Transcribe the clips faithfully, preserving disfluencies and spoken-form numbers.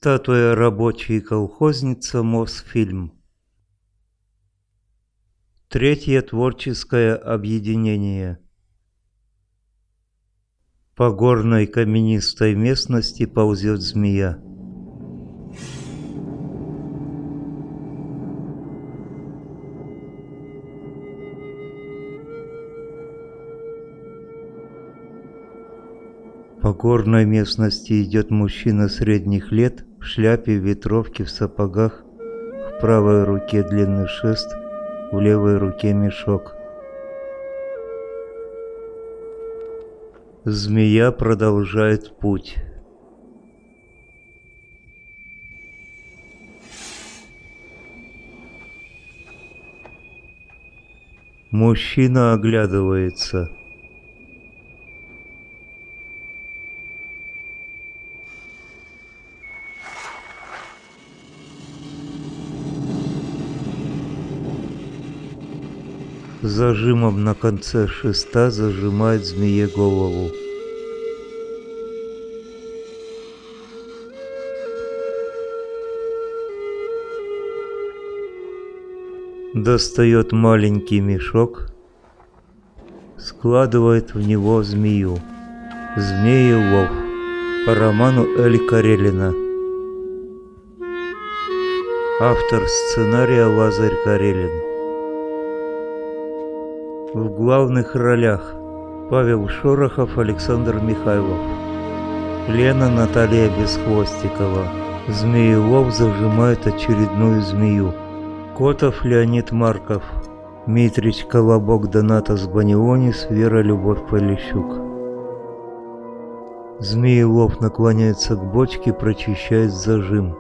Статуя рабочей колхозница Мосфильм. Третье творческое объединение. По горной каменистой местности ползет змея. По горной местности идет мужчина средних лет в шляпе, ветровке, в сапогах, в правой руке длинный шест, в левой руке мешок. Змея продолжает путь. Мужчина оглядывается. Зажимом на конце шеста зажимает змее голову. Достает маленький мешок, складывает в него змею. Змеелов по роману Эль Карелина. Автор сценария Лазарь Карелин. В главных ролях Павел Шорохов, Александр Михайлов, Лена Наталья Бесхвостикова. Змеелов зажимает очередную змею. Котов Леонид Марков, Митрич Колобок Донатас Банионис, Вера Любовь Полищук. Змеелов наклоняется к бочке, прочищает зажим.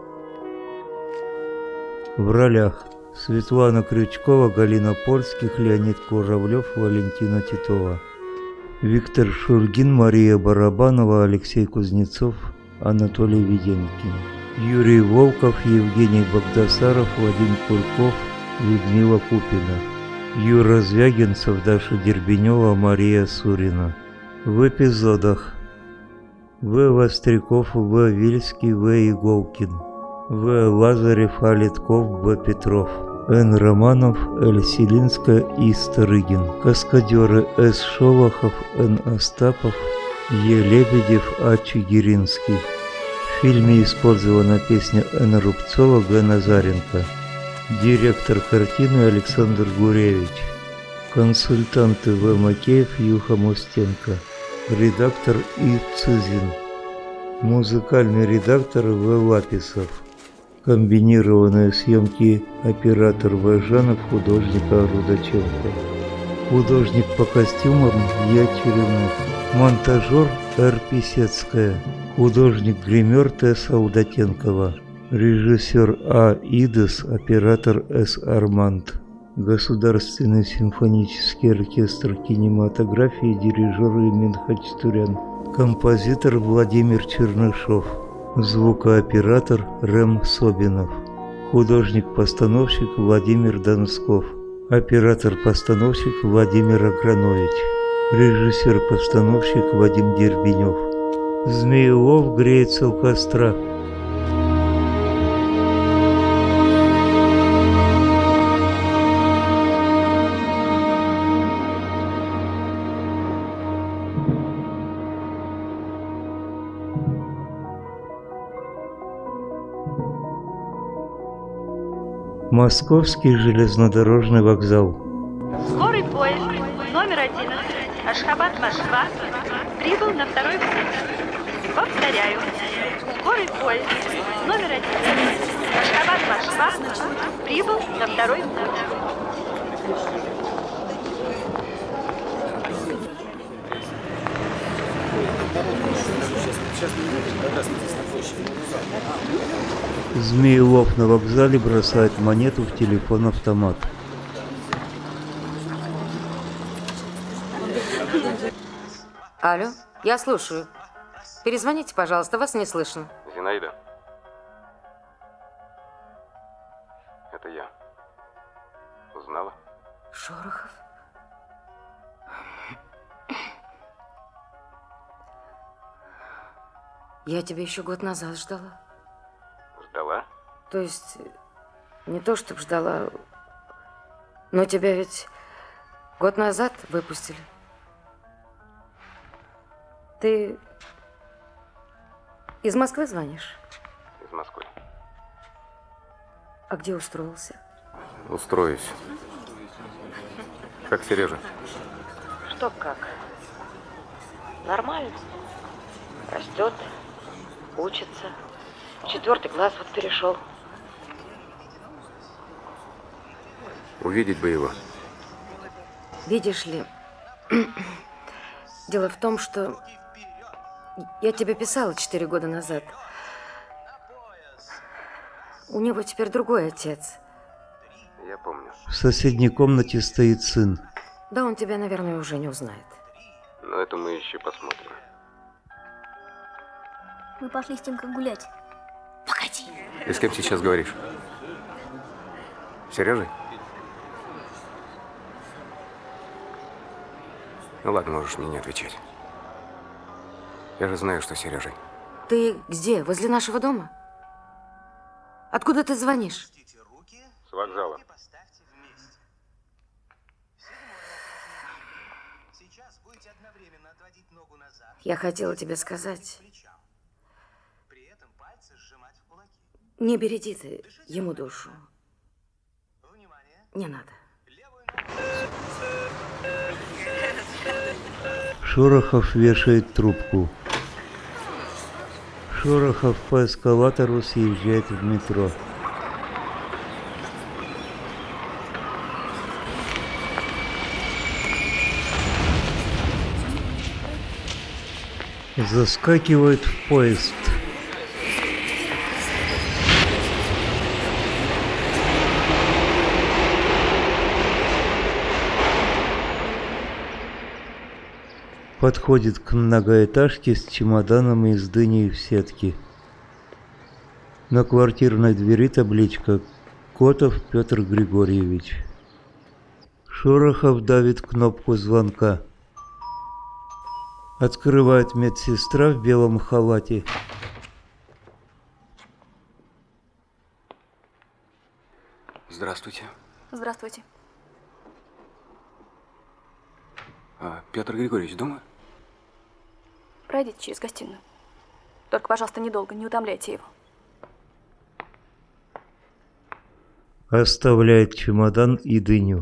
В ролях Светлана Крючкова, Галина Польских, Леонид Куравлев, Валентина Титова. Виктор Шульгин, Мария Барабанова, Алексей Кузнецов, Анатолий Веденкин. Юрий Волков, Евгений Богдасаров, Вадим Кульков, Людмила Купина. Юра Звягинцев, Даша Дербенева, Мария Сурина. В эпизодах: В. Востряков, В. Вильский, В. Иголкин, В. Лазарев, А. Литков, Б. Петров, Н. Романов, Л. Селинская, И. Старыгин. Каскадеры: С. Шолохов, Н. Остапов, Е. Лебедев, А. Чигиринский. В фильме использована песня Н. Рубцова, Г. Назаренко. Директор картины Александр Гуревич. Консультанты: В. Макеев, Юха Мустенко. Редактор И. Цызин. Музыкальный редактор В. Лаписов. Комбинированные съемки: оператор В. Жанов, художник А. Рудаченко. Художник по костюмам Я. Черемных. Монтажер Р. Писецкая. Художник-гример Т. Солдатенкова. Режиссер А. Идес, оператор С. Арманд. Государственный симфонический оркестр кинематографии, дирижер Эмин Хачатурян. Композитор Владимир Чернышов. Звукооператор Рэм Собинов. Художник-постановщик Владимир Донсков. Оператор-постановщик Владимир Агранович. Режиссер-постановщик Вадим Дербенев. Змеелов греется у костра. Московский железнодорожный вокзал. Скорый поезд номер одиннадцать Ашхабад-Москва прибыл на второй путь. Повторяю, скорый поезд номер одиннадцать Ашхабад-Москва прибыл на второй путь. Змеелов на вокзале бросает монету в телефон-автомат. Алло, я слушаю. Перезвоните, пожалуйста, вас не слышно. Зинаида. Это я. Узнала? Шорохов? Я тебя еще год назад ждала. Ждала? То есть, не то чтобы ждала, но тебя ведь год назад выпустили. Ты из Москвы звонишь? Из Москвы. А где устроился? Устроюсь. Как Сережа? Что как? Нормально. Растет, учится. В четвертый класс вот перешел. Увидеть бы его. Видишь ли, дело в том, что я тебе писала четыре года назад. У него теперь другой отец. Я помню. В соседней комнате стоит сын. Да, он тебя, наверное, уже не узнает. Но это мы еще посмотрим. Мы пошли с Тимкой гулять. Погоди. Ты с кем сейчас говоришь? С Сережей? Ну ладно, можешь мне не отвечать. Я же знаю, что с Сережей. Ты где? Возле нашего дома? Откуда ты звонишь? С вокзала. Я хотела тебе сказать. Не береди ты ему душу. Не надо. Шорохов вешает трубку. Шорохов по эскалатору съезжает в метро. Заскакивает в поезд. Подходит к многоэтажке с чемоданом из дыни в сетке. На квартирной двери табличка «Котов Петр Григорьевич». Шорохов давит кнопку звонка. Открывает медсестра в белом халате. Здравствуйте. Здравствуйте. А, Петр Григорьевич дома? Пройдите через гостиную. Только, пожалуйста, недолго, не утомляйте его. Оставляет чемодан и дыню.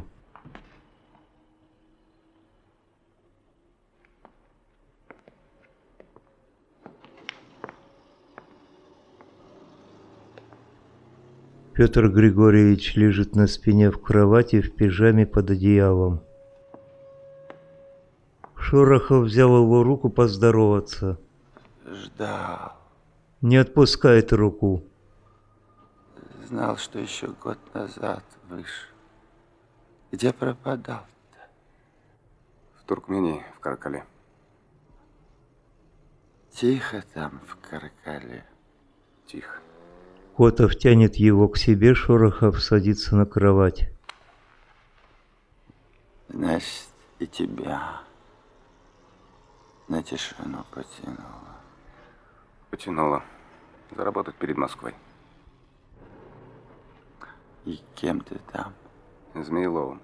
Петр Григорьевич лежит на спине в кровати в пижаме под одеялом. Шорохов взял его руку поздороваться. Ждал. Не отпускает руку. Знал, что еще год назад выше. Где пропадал-то? В Туркмении, в Каракале. Тихо там, в Каракале. Тихо. Котов тянет его к себе, Шорохов садится на кровать. Значит, и тебя на тишину потянуло. Потянуло. Заработать перед Москвой. И кем ты там? Змееловым.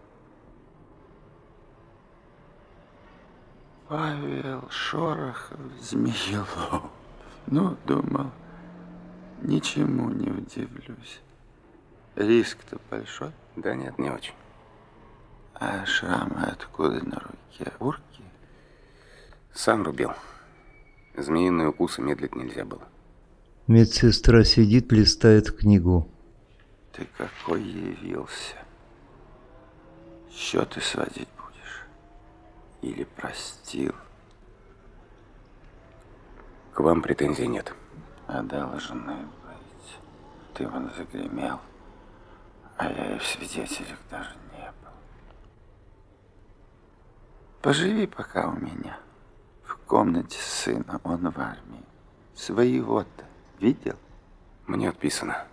Павел Шорохов, Змеелов. Ну, думал, ничему не удивлюсь. Риск-то большой. Да нет, не очень. А шрамы откуда на руке? Урки? Сам рубил. Змеиные укусы медлить нельзя было. Медсестра сидит, листает книгу. Ты какой явился? Счеты сводить будешь? Или простил? К вам претензий нет. А должны быть. Ты вон загремел, а я и в свидетелях даже не был. Поживи пока у меня. В комнате сына, он в армии. Своего-то видел? Мне отписано,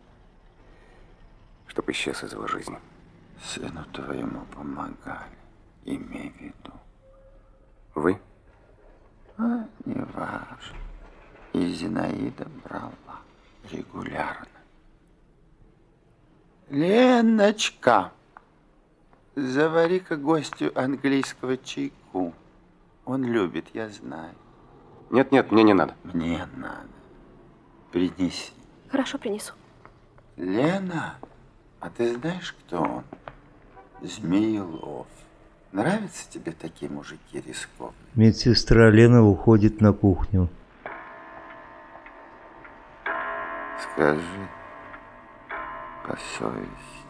чтоб исчез из его жизни. Сыну твоему помогали, имей в виду. Вы? А, не важно. И Зинаида брала. регулярно. Леночка, завари-ка гостю английского чайку. Он любит, я знаю. Нет, нет, мне не надо. Мне надо. Принеси. Хорошо, принесу. Лена, а ты знаешь, кто он? Змеелов. Нравятся тебе такие мужики рискованные? Медсестра Лена уходит на кухню. Скажи по совести.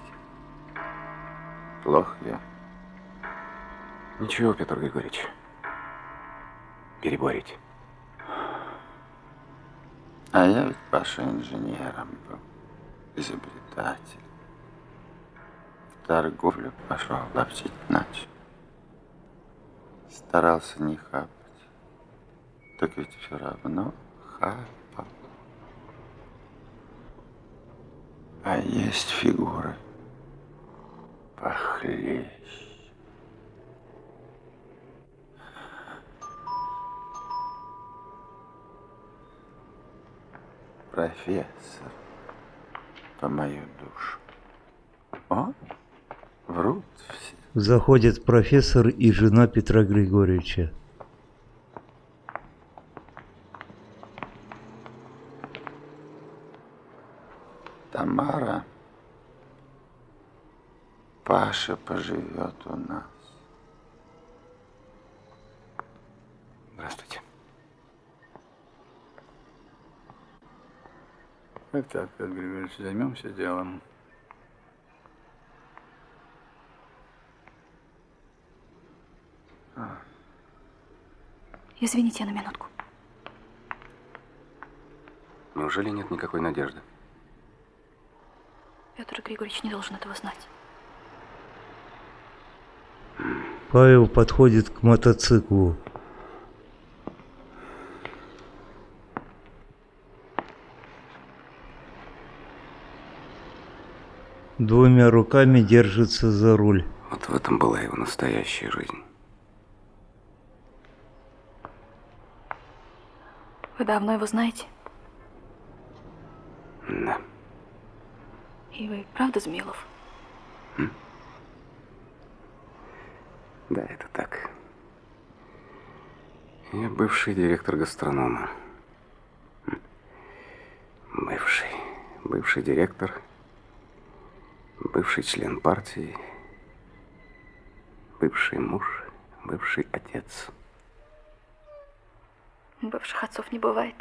Плох я? Ничего, Петр Григорьевич. Переборите. А я ведь, Паша, инженером был, изобретатель. В торговлю пошел, ловчить начал. Старался не хапать. Так ведь все равно хапал. А есть фигуры похлеще. Профессор по мою душу. О, врут все. Заходит профессор и жена Петра Григорьевича. Тамара, Паша поживет у нас. Здравствуйте. Как так, Петр Григорьевич, займемся делом. А. Извините, я на минутку. Неужели нет никакой надежды? Петр Григорьевич не должен этого знать. Павел подходит к мотоциклу. Двумя руками держится за руль. Вот в этом была его настоящая жизнь. Вы давно его знаете? Да. И вы правда Змеилов? М? Да, это так. Я бывший директор гастронома. Бывший. Бывший директор. Бывший член партии. Бывший муж. Бывший отец. Бывших отцов не бывает.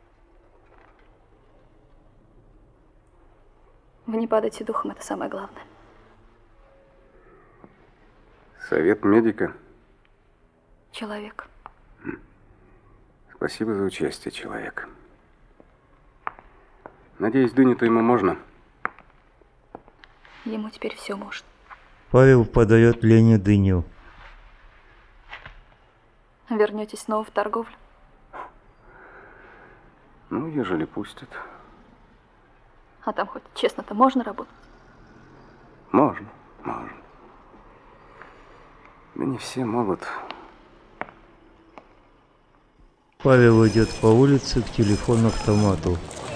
Вы не падайте духом, это самое главное. Совет медика. Человек. Спасибо за участие, человек. Надеюсь, дыню-то ему можно? Ему теперь все можно. Павел подает Лене дыню. Вернетесь снова в торговлю? Ну, ежели пустят. А там хоть честно-то можно работать? Можно, можно. Да не все могут. Павел идет по улице к телефону-автомату.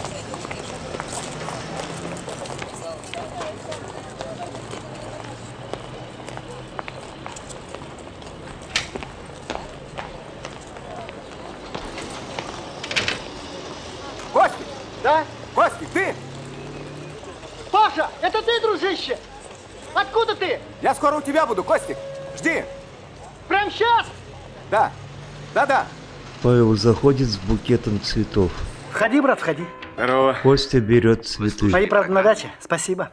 Костик! Да? Костик, ты? Паша, это ты, дружище? Откуда ты? Я скоро у тебя буду, Костик. Жди. Прям сейчас? Да. Да-да. Павел заходит с букетом цветов. Входи, брат, входи. Здорово. Костя берет цветы. Мои, правда, на даче. Спасибо.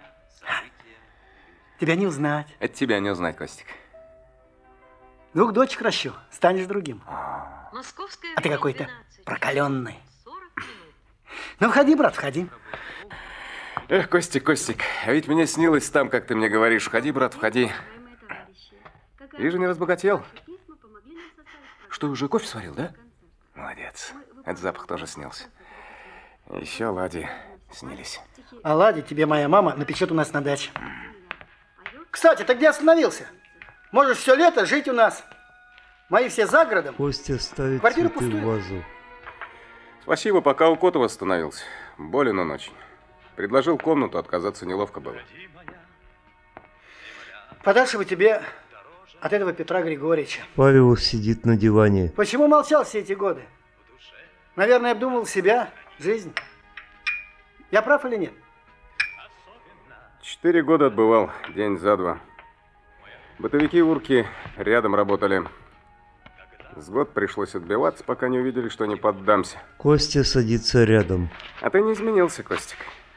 Тебя не узнать. Это тебя не узнать, Костик. Двух дочек ращу. Станешь другим. Московская А ты какой-то прокаленный. Ну, входи, брат, входи. Эх, Костик, Костик, а ведь мне снилось там, как ты мне говоришь. Входи, брат, входи. Вижу, не разбогател. Что, уже кофе сварил, да? Молодец. Этот запах тоже снился. Еще ладьи снились. А ладьи тебе моя мама напечет у нас на даче. Кстати, ты где остановился? Можешь все лето жить у нас. Мои все за городом. Костя ставит Квартира цветы пустует. в вазу. Спасибо, пока у Котова остановился. болен он очень. Предложил комнату, отказаться неловко было. Подальше бы тебе от этого Петра Григорьевича. Павел сидит на диване. Почему молчал все эти годы? Наверное, обдумывал себя, жизнь. Я прав или нет? Четыре года отбывал, день за два. Бытовики урки рядом работали. С год пришлось отбиваться, пока не увидели, что не поддамся. Костя садится рядом. А ты не изменился, Костик.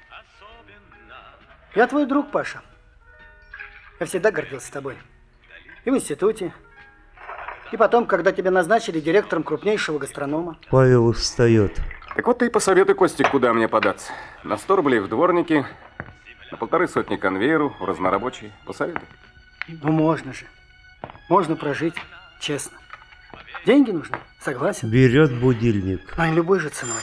Я твой друг, Паша. Я всегда гордился тобой. И в институте. И потом, когда тебя назначили директором крупнейшего гастронома. Павел встает. Так вот ты и посоветуй, Костик, куда мне податься. На сто рублей в дворники, на полторы сотни конвейеру, в разнорабочий. Посоветуй. Ну, можно же. Можно прожить честно. Деньги нужны, согласен. Берет будильник. Но не любой же ценой.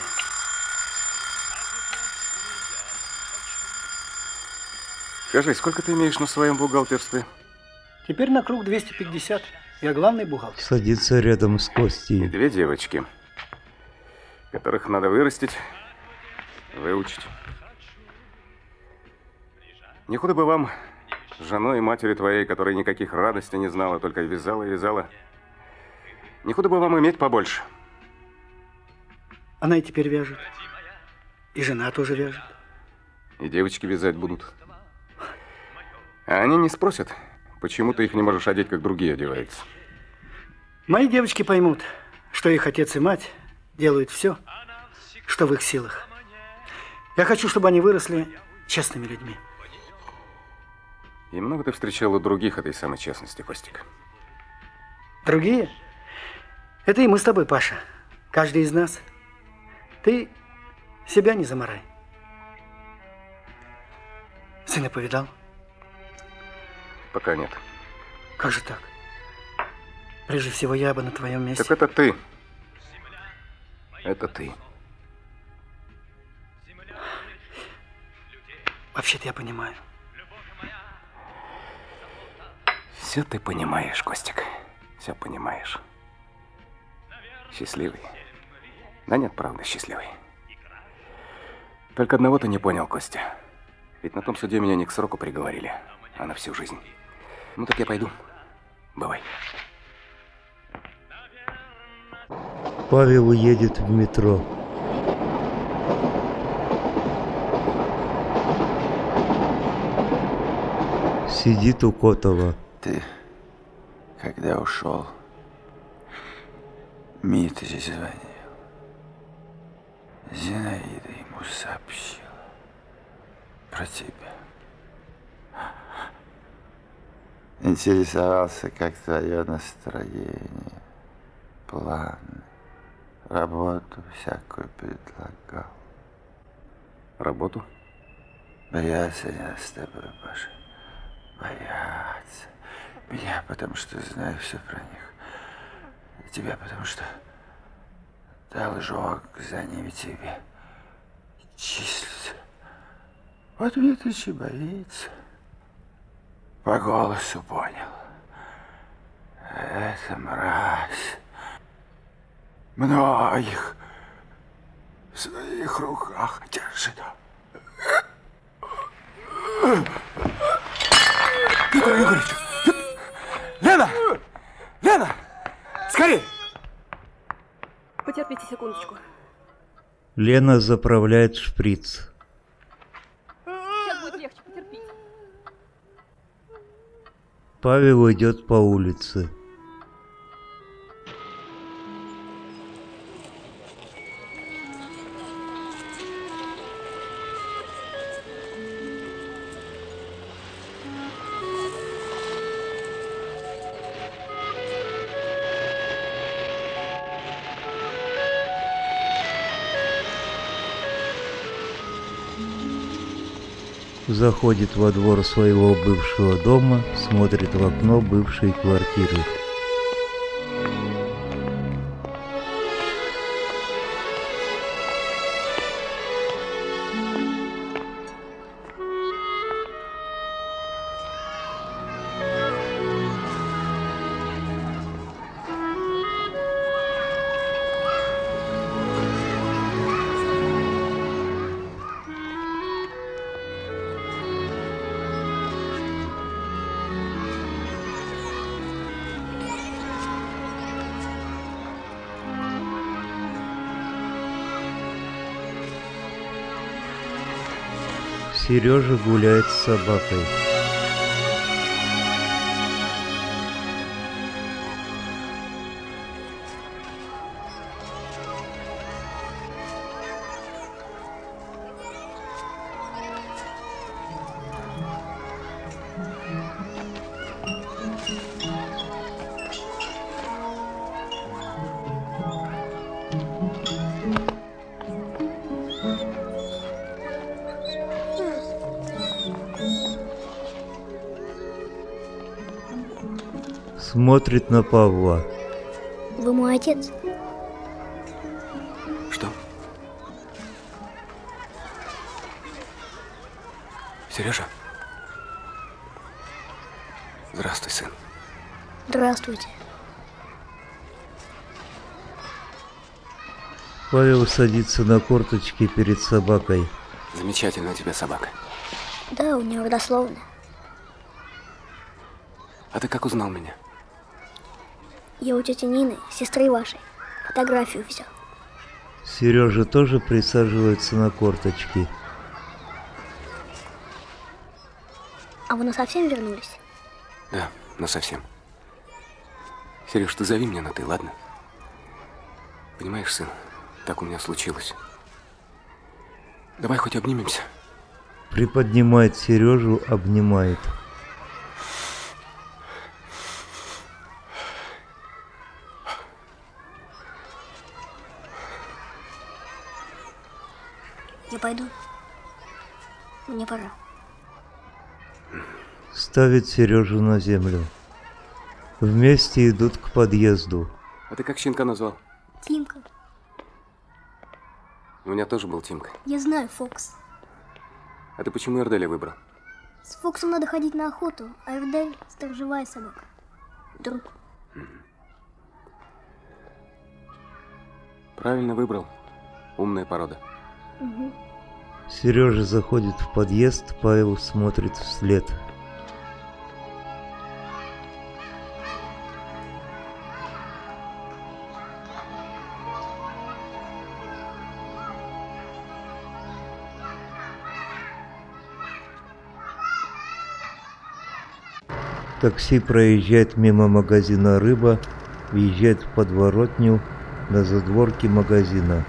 Скажи, сколько ты имеешь на своем бухгалтерстве? Теперь на круг двести пятьдесят. Я главный бухгалтер. Садится рядом с Костей. И две девочки, которых надо вырастить, выучить. Не худо бы вам, женой и матерью твоей, которая никаких радостей не знала, только вязала и вязала. Не худо бы вам иметь побольше. Она и теперь вяжет. И жена тоже вяжет. И девочки вязать будут. А они не спросят, почему ты их не можешь одеть, как другие одеваются. Мои девочки поймут, что их отец и мать делают все, что в их силах. Я хочу, чтобы они выросли честными людьми. И много ты встречал у других этой самой честности, Костик? Другие? Это и мы с тобой, Паша. Каждый из нас. Ты себя не заморай. Сына повидал? Пока нет. Как же так? Прежде всего, я бы на твоем месте. Так это ты. Это ты. Вообще-то я понимаю. Все ты понимаешь, Костик. Все понимаешь. Счастливый. Да нет, правда, счастливый. Только одного ты не понял, Костя. Ведь на том суде меня не к сроку приговорили, а на всю жизнь. Ну так я пойду. Бывай. Павел едет в метро. Сидит у Котова. Ты, когда ушел, Митрич звонил. Зинаида ему сообщила про тебя. Интересовался, как твое настроение, планы, работу всякую предлагал. Работу? Боятся я с тобой, Паша. Боятся. Меня, потому что знаю все про них. И тебя, потому что должок за ними тебе числится. Вот Митрич и боится. По голосу понял. Это мразь. Многих в своих руках держит. Петр Егорович! Лена! Лена! Скорей! Потерпите секундочку. Лена заправляет шприц. Сейчас будет легче, потерпите. Павел идет по улице. Заходит во двор своего бывшего дома, смотрит в окно бывшей квартиры. Сережа гуляет с собакой. Смотрит на Павла. Вы мой отец? Что? Сережа? Здравствуй, сын. Здравствуйте. Павел садится на корточки перед собакой. Замечательная у тебя собака. Да, у нее родословная. А ты как узнал меня? Я у тети Нины, сестры вашей, фотографию взял. Сережа тоже присаживается на корточки. А вы насовсем вернулись? Да, насовсем. Сереж, ты зови меня на «ты», ладно? Понимаешь, сын, так у меня случилось. Давай хоть обнимемся. Приподнимает Сережу, обнимает. Я пойду. Мне пора. Ставит Сережу на землю. Вместе идут к подъезду. А ты как щенка назвал? Тимка. У меня тоже был Тимка. Я знаю, Фокс. А ты почему Эрделя выбрал? С Фоксом надо ходить на охоту, а Эрдель – сторожевая собака. Друг. Правильно выбрал. Умная порода. Угу. Сережа заходит в подъезд, Павел смотрит вслед. Такси проезжает мимо магазина «Рыба», въезжает в подворотню на задворке магазина.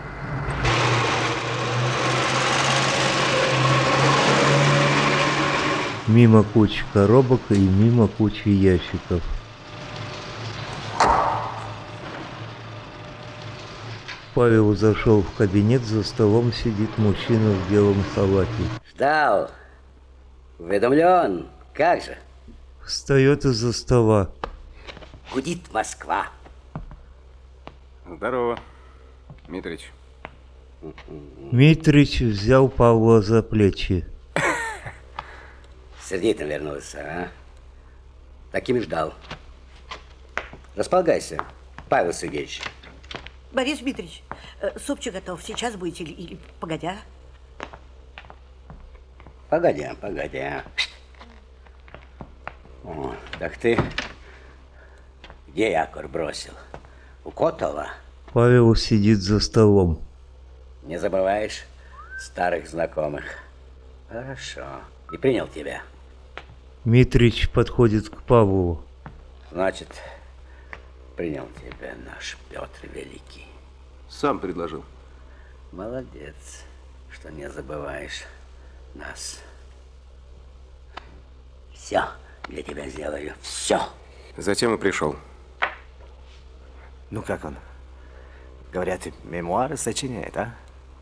Мимо кучи коробок и мимо кучи ящиков. Павел зашел в кабинет, за столом сидит мужчина в белом халате. Ждал. Уведомлен. Как же? Встает из-за стола. Гудит Москва. Здорово, Митрич. Митрич взял Павла за плечи. Сердито вернулся, а? Таким и ждал. Располагайся, Павел Сергеевич. Борис Дмитриевич, супчик готов. Сейчас будете или, или погодя? Погодя, погодя. О, так ты где якорь бросил? У Котова? Павел сидит за столом. Не забываешь старых знакомых? Хорошо. И принял тебя. Митрич подходит к Павлу. Значит, принял тебя наш Петр Великий. Сам предложил. Молодец, что не забываешь нас. Все для тебя сделаю, все. Затем и пришел. Ну как он? Говорят, мемуары сочиняет, а?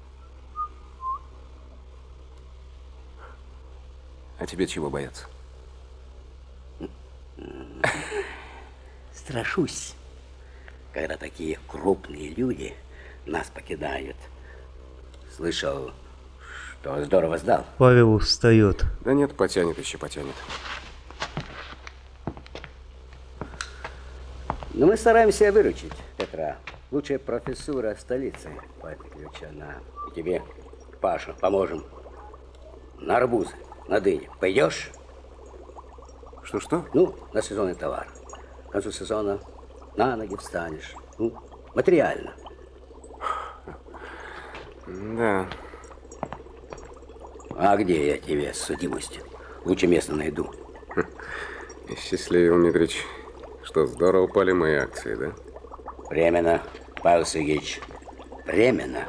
А тебе чего бояться? Страшусь, когда такие крупные люди нас покидают. Слышал, что здорово сдал. Павел встает. Да нет, потянет еще, потянет. Но мы стараемся выручить Петра. Лучшая профессура столицы подключена. И тебе, Паша, поможем. На арбузы, на дыни. Пойдешь? Что-что? Ну, на сезонный товар. К концу сезона на ноги встанешь. Ну, материально. Да. А где я тебе судимость? Лучше место найду. Счастливил, Митрич, что здорово упали мои акции, да? Временно, Павел Сергеевич. Временно.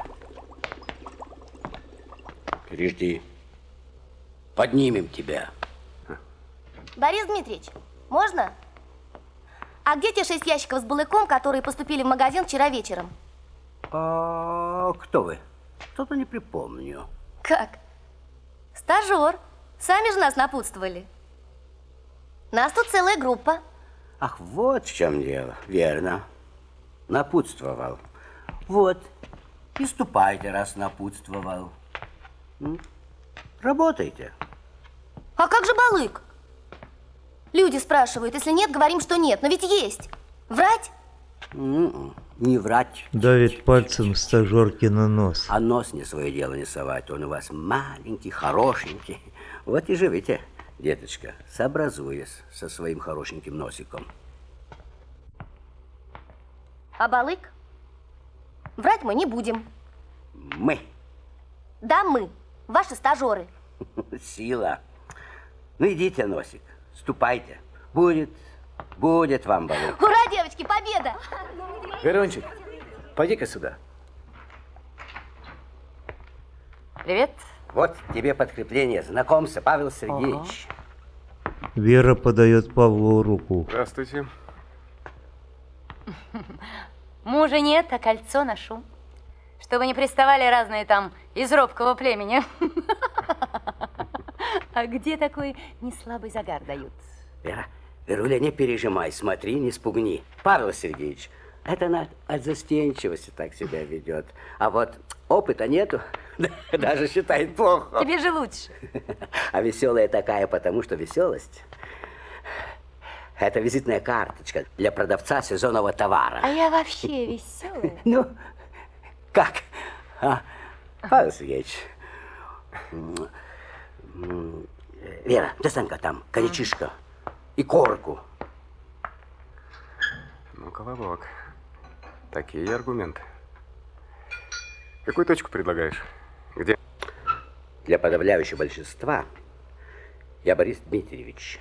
Пережди. Поднимем тебя. Борис Дмитриевич, можно? А где те шесть ящиков с балыком, которые поступили в магазин вчера вечером? А, кто вы? Что-то не припомню. Как? Стажер. Сами же нас напутствовали. Нас тут целая группа. Ах, вот в чем дело. Верно. Напутствовал. Вот. И ступайте, раз напутствовал. М? Работайте. А как же балык? Люди спрашивают, если нет, говорим, что нет. Но ведь есть. Врать? М-м, не врать. Давит пальцем стажерки на нос. А нос не свое дело не совать. Он у вас маленький, хорошенький. Вот и живите, деточка, сообразуясь со своим хорошеньким носиком. А балык? Врать мы не будем. Мы. Да, мы. Ваши стажеры. Сила. Ну, идите, носик, ступайте. Будет, будет вам балык. Ура, девочки, победа! Верончик, пойди-ка сюда. Привет. Вот тебе подкрепление. Знакомься, Павел Сергеевич. Ага. Вера подает Павлу руку. Здравствуйте. Мужа нет, а кольцо ношу. Чтобы не приставали разные там из робкого племени. А где такой неслабый загар дают? Вера, Веруля, не пережимай, смотри, не спугни. Павел Сергеевич, это она от застенчивости так себя ведет. А вот опыта нету, даже считает плохо. Тебе же лучше. А веселая такая, потому что веселость – это визитная карточка для продавца сезонного товара. А я вообще веселая. Ну, как? А? Павел Сергеевич. Вера, достань-ка там коньячишко и корку. Ну, Колобок, такие аргументы. Какую точку предлагаешь? Где? Для подавляющего большинства я Борис Дмитриевич.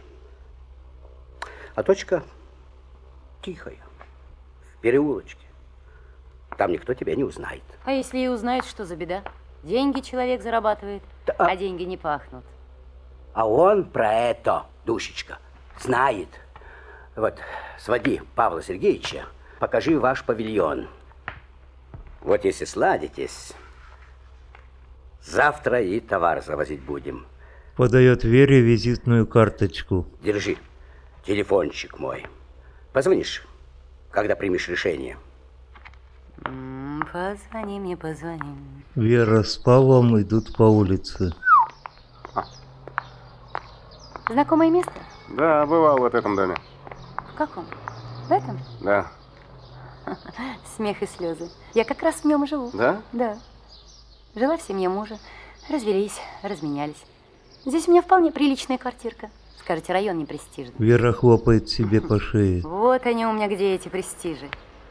А точка тихая, в переулочке. Там никто тебя не узнает. А если и узнают, что за беда? Деньги человек зарабатывает, да, а... а деньги не пахнут. А он про это, душечка, знает. Вот, своди Павла Сергеевича, покажи ваш павильон. Вот если сладитесь, завтра и товар завозить будем. Подает Вере визитную карточку. Держи, телефончик мой. Позвонишь, когда примешь решение. Позвони мне, позвони. Вера с Павлом идут по улице. Знакомое место? Да, бывал в этом доме. В каком? В этом? Да. Смех и слезы. Я как раз в нем живу. Да? Да. Жила в семье мужа. Развелись, разменялись. Здесь у меня вполне приличная квартирка. Скажете, район не престижный. Вера хлопает себе по шее. Вот они у меня где, эти престижи.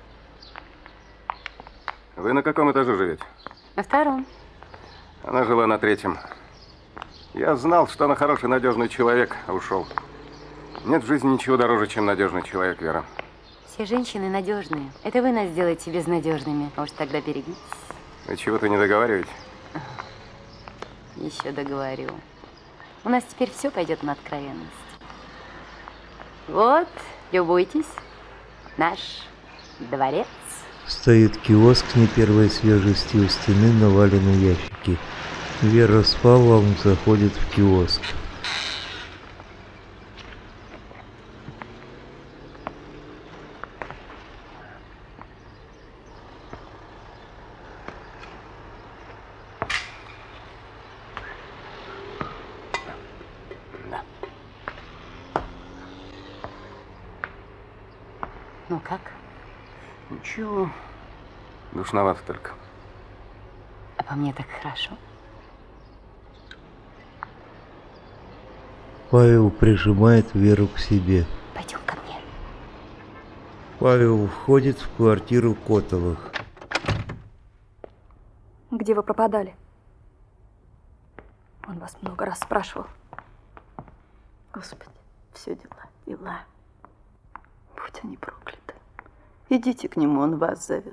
Вы на каком этаже живете? На втором. Она жила на третьем. Я знал, что она хороший, надежный человек, а ушел. Нет в жизни ничего дороже, чем надежный человек, Вера. Все женщины надежные. Это вы нас сделаете безнадежными. А уж тогда берегитесь. Вы чего-то не договариваете? Еще договорю. У нас теперь все пойдет на откровенность. Вот, любуйтесь. Наш дворец. Стоит киоск не первой свежести, у стены навалены ящики. Вера с Павлом заходит в киоск. Ну как? Ничего. Душновато только. А по мне так хорошо. Павел прижимает Веру к себе. Пойдем ко мне. Павел входит в квартиру Котовых. Где вы пропадали? Он вас много раз спрашивал. Господи, все дела, дела. Будь они прокляты. Идите к нему, он вас зовет.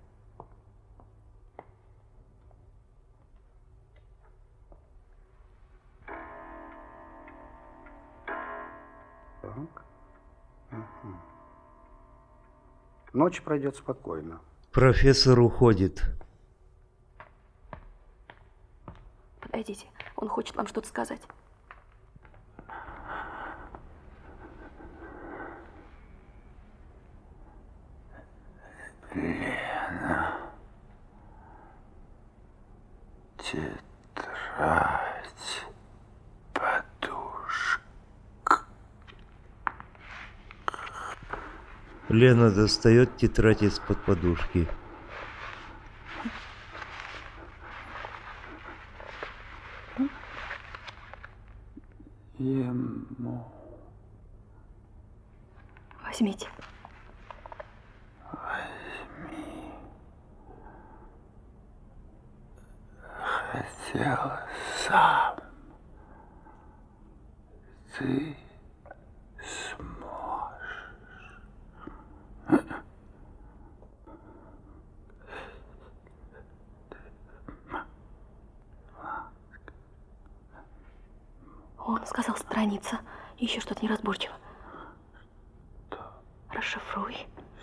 Угу. Ночь пройдет спокойно. Профессор уходит. Подойдите, он хочет вам что-то сказать. Лена. Тетрадь. Подушка. Лена достает тетрадь из-под подушки. Ему. Возьмите. Возьми. Хотел сам. Ты сможешь. Он сказал страница, еще что-то неразборчиво. Расшифруй.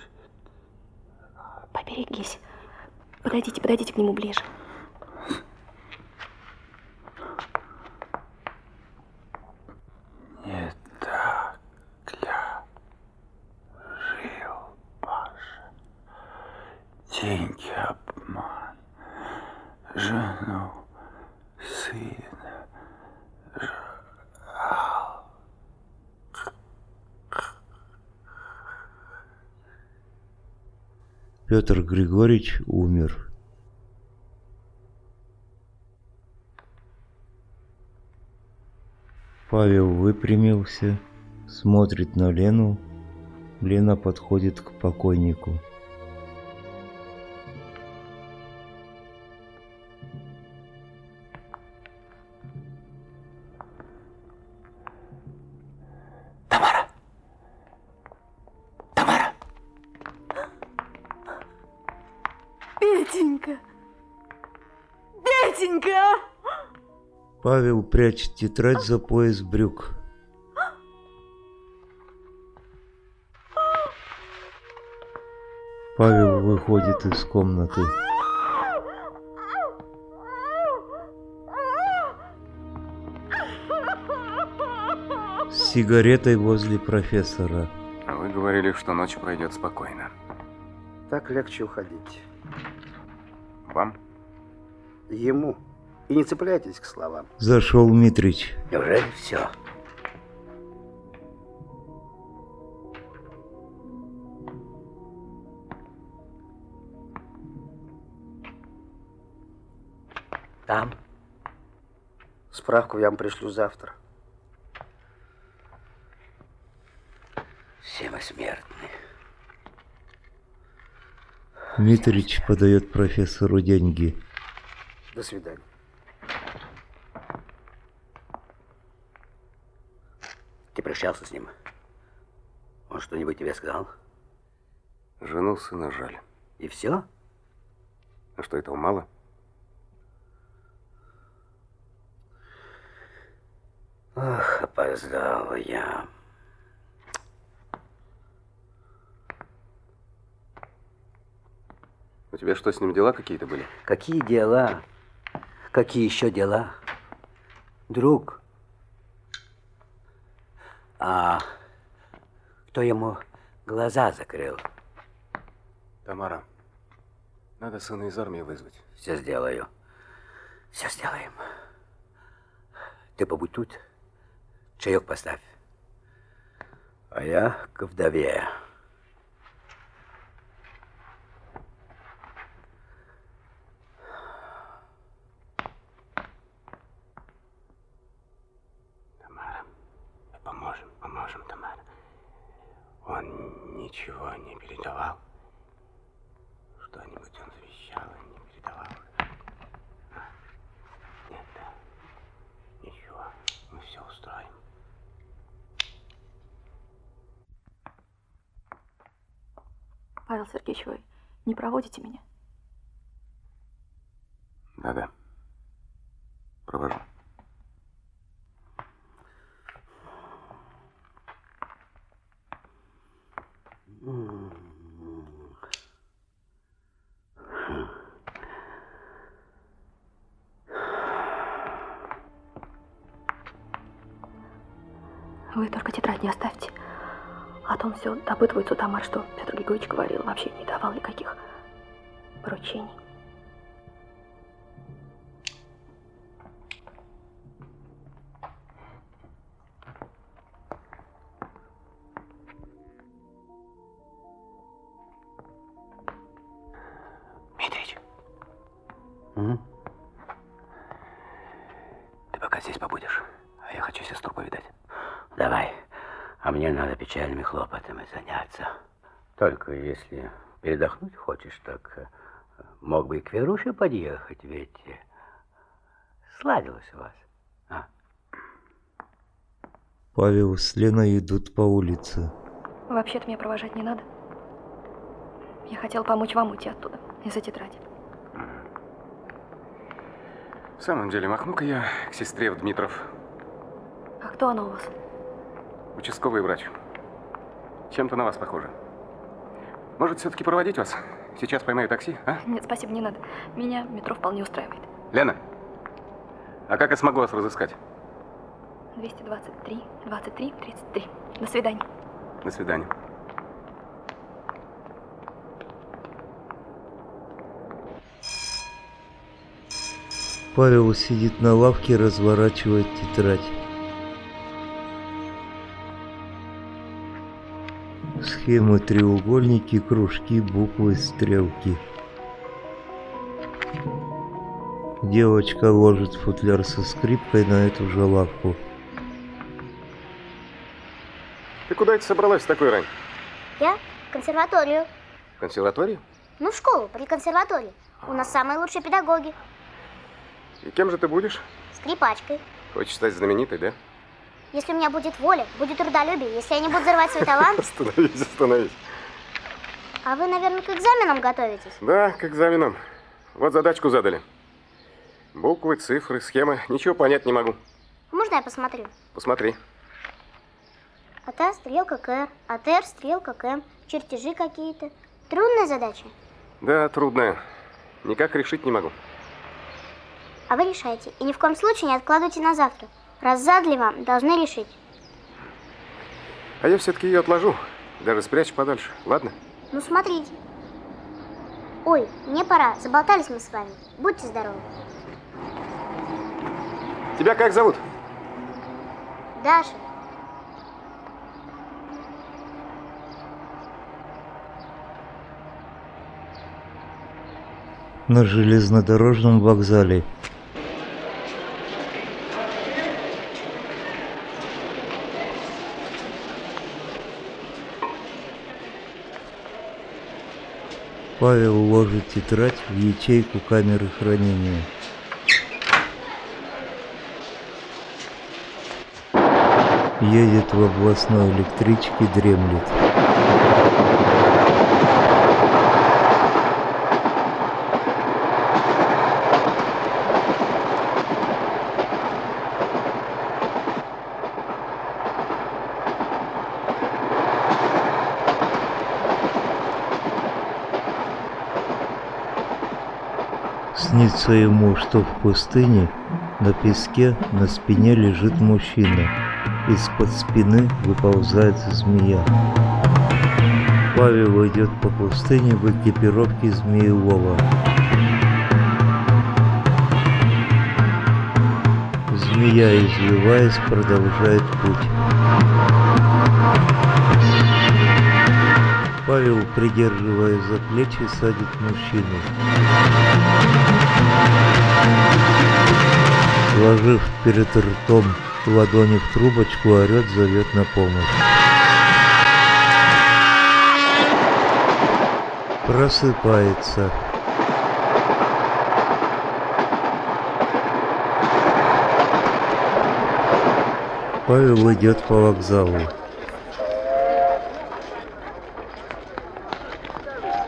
Поберегись. Подойдите, подойдите к нему ближе. Не так я жил, Паша. Деньги, обман, жену, сына, жал. Петр Григорьевич умер. Павел выпрямился, смотрит на Лену. Лена подходит к покойнику. Тамара! Тамара! Петенька! Петенька! Павел прячет тетрадь за пояс брюк. Павел выходит из комнаты. С сигаретой возле профессора. А вы говорили, что ночь пройдет спокойно. Так легче уходить. Вам? Ему. И не цепляйтесь к словам. Зашел Митрич. Неужели все? Там? Справку я вам пришлю завтра. Все мы смертны. Митрич подает профессору деньги. До свидания. Ты прощался с ним? Он что-нибудь тебе сказал? Жену, сына жаль. И все? А что, этого мало? Ох, опоздал я. У тебя что, с ним дела какие-то были? Какие дела? Какие еще дела? Друг. А кто ему глаза закрыл? Тамара, надо сына из армии вызвать. Все сделаю. Все сделаем. Ты побудь тут, чаек поставь. А я к вдове. Тамара, поможем, поможем, Тамара. Он ничего не передавал. Что-нибудь он завещал, не передавал. Нет, да. Павел Сергеевич, вы не проводите меня? Да-да. Провожу. Вы только тетрадь не оставьте. А то он все допытывается у Тамары, что Петр Григорьевич говорил, вообще не давал никаких поручений. Митрич. М? Ты пока здесь побудешь, а я хочу сестру повидать. Давай. А мне надо печальными хлопотами заняться. Только если передохнуть хочешь, так мог бы и к Веруше подъехать, ведь сладилось у вас. А? Павел с Леной идут по улице. Вообще-то меня провожать не надо. Я хотела помочь вам уйти оттуда, из-за тетради. В самом деле, махну-ка я к сестре в Дмитров. А кто она у вас? Участковый врач. Чем-то на вас похоже. Может, все-таки проводить вас? Сейчас поймаю такси, а? Нет, спасибо, не надо. Меня метро вполне устраивает. Лена, а как я смогу вас разыскать? двести двадцать три, двадцать три, тридцать три. До свидания. До свидания. Павел сидит на лавке и разворачивает тетрадь. Схемы, треугольники, кружки, буквы, стрелки. Девочка ложит футляр со скрипкой на эту же лавку. Ты куда это собралась в такой рань? Я в консерваторию. В консерваторию? Ну, в школу, при консерватории. У нас самые лучшие педагоги. И кем же ты будешь? Скрипачкой. Хочешь стать знаменитой, да? Если у меня будет воля, будет трудолюбие, если я не буду взрывать свой талант. Остановись, остановись. А вы, наверное, к экзаменам готовитесь? Да, к экзаменам. Вот задачку задали. Буквы, цифры, схемы. Ничего понять не могу. Можно я посмотрю? Посмотри. От А стрелка к Р, от Р стрелка к М. Чертежи какие-то. Трудная задача? Да, трудная. Никак решить не могу. А вы решайте. И ни в коем случае не откладывайте на завтра. Раз задали вам, должны решить. А я все-таки ее отложу. Даже спрячу подальше. Ладно? Ну, смотрите. Ой, мне пора. Заболтались мы с вами. Будьте здоровы. Тебя как зовут? Даша. На железнодорожном вокзале. Павел ложит тетрадь в ячейку камеры хранения. Едет в областной электричке, дремлет. Снится ему, что в пустыне на песке на спине лежит мужчина. Из-под спины выползает змея. Павел идет по пустыне в экипировке змеелова. Змея, извиваясь, продолжает путь. Павел, придерживая за плечи, садит мужчину. Сложив перед ртом ладони в трубочку, орет, зовет на помощь. Просыпается. Павел идет по вокзалу.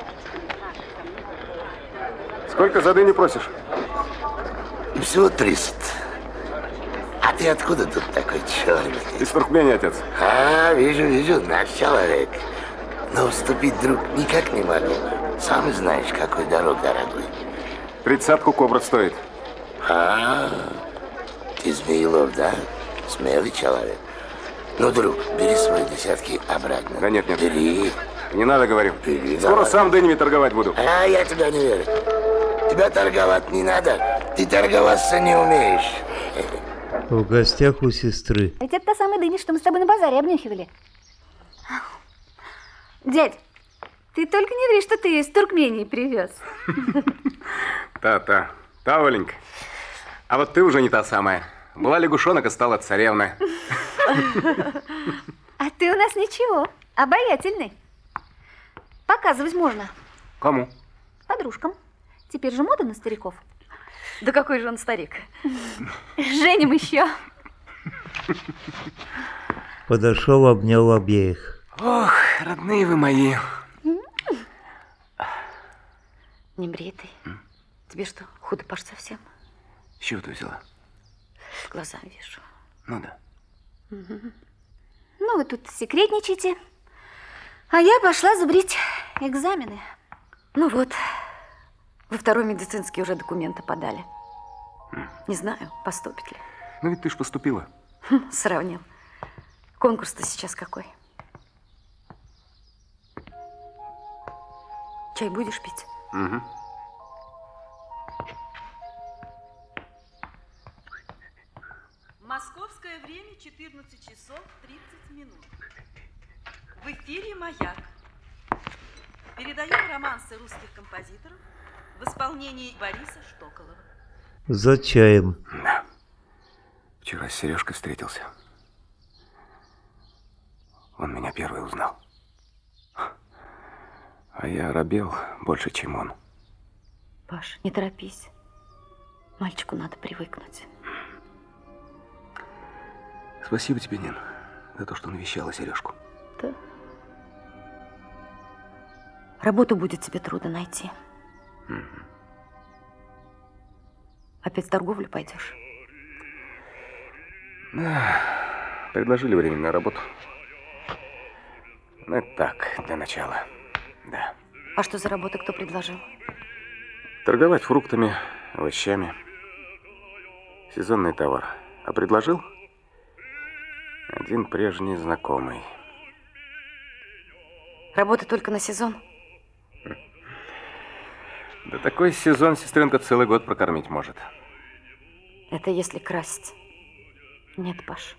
Сколько за дыню просишь? Всего триста. А ты откуда тут такой черный? Из Туркмении, отец. А, вижу, вижу, наш человек. Но уступить, друг, никак не могу. Сам знаешь, какой дорог дорогой. Тридцатку кобра стоит. А, ты Змеилов, да? Смелый человек. Ну, друг, бери свои десятки обратно. Да нет, нет. Бери. Не надо, говорю. Бери, Скоро давай. сам дынями торговать буду. А, я тебя не верю. Тебя торговать не надо. Ты торговаться не умеешь. В гостях у сестры. Ведь это та самая дыня, что мы с тобой на базаре обнюхивали. Дядь, ты только не ври, что ты ее из Туркмении привез. Та-та. Та, Оленька. А вот ты уже не та самая. Была лягушонок, а стала царевна. А ты у нас ничего, обаятельный. Показывать можно. Кому? Подружкам. Теперь же мода на стариков. Да какой же он старик. Женим еще. Подошел, обнял обеих. Ох, родные вы мои. Небритый. Тебе что, худо, Паш, совсем? С чего ты взяла? Глаза вижу. Ну да. Угу. Ну, вы тут секретничаете. А я пошла зубрить экзамены. Ну вот, во второй медицинский уже документы подали. Не знаю, поступит ли. Ну ведь ты ж поступила. Хм, сравнил. Конкурс-то сейчас какой? Чай будешь пить? Угу. Московское время четырнадцать часов тридцать минут. В эфире «Маяк». Передаем романсы русских композиторов в исполнении Бориса Штоколова. За чаем. Да. Вчера с Сережкой встретился. Он меня первый узнал. А я оробел больше, чем он. Паш, не торопись. Мальчику надо привыкнуть. Спасибо тебе, Нин, за то, что навещала Сережку. Да. Работу будет тебе трудно найти. Угу. Опять в торговлю пойдешь? Да. Предложили временную работу. Ну, это так, для начала. Да. А что за работа, кто предложил? Торговать фруктами, овощами. Сезонный товар. А предложил? Один прежний знакомый. Работа только на сезон? Да такой сезон сестренка целый год прокормить может. Это если красить. Нет, Паш.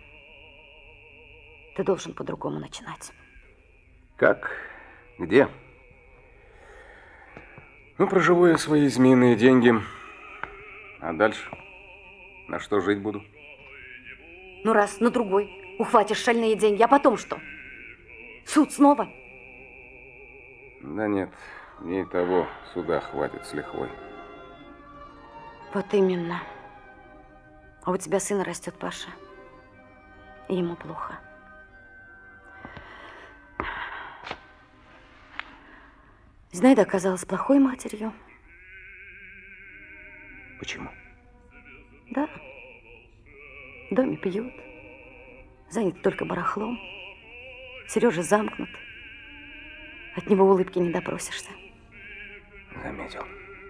Ты должен по-другому начинать. Как? Где? Ну, проживу я свои змеиные деньги. А дальше? На что жить буду? Ну, раз на другой ухватишь шальные деньги, а потом что? Суд снова? Да нет, мне и того суда хватит с лихвой. Вот именно. А у тебя сын растет, Паша. И ему плохо. Знайда оказалась плохой матерью. Почему? Да. В доме пьют. Занят только барахлом. Сережа замкнут. От него улыбки не допросишься. Заметил.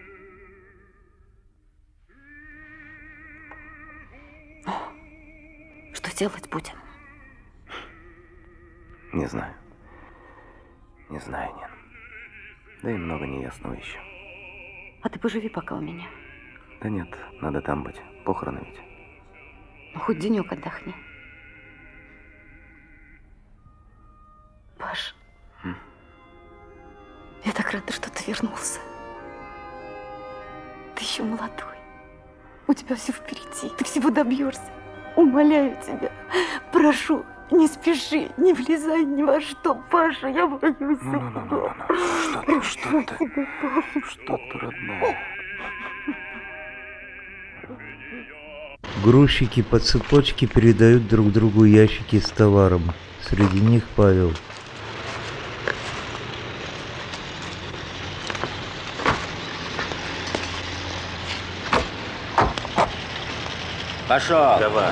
Что делать будем? Не знаю. Не знаю, Нин. Да и много неясного еще. А ты поживи пока у меня. Да нет, надо там быть. Похороны ведь. Ну, хоть денек отдохни. Паш, М? я так рада, что ты вернулся. Ты еще молодой. У тебя все впереди. Ты всего добьешься. Умоляю тебя. Прошу, не спеши, не влезай ни во что, Паша, я боюсь. Ну, ну, ну, ну, ну, что ты, что ты, что ты, родная? Грузчики по цепочке передают друг другу ящики с товаром. Среди них Павел. Пошел. Давай.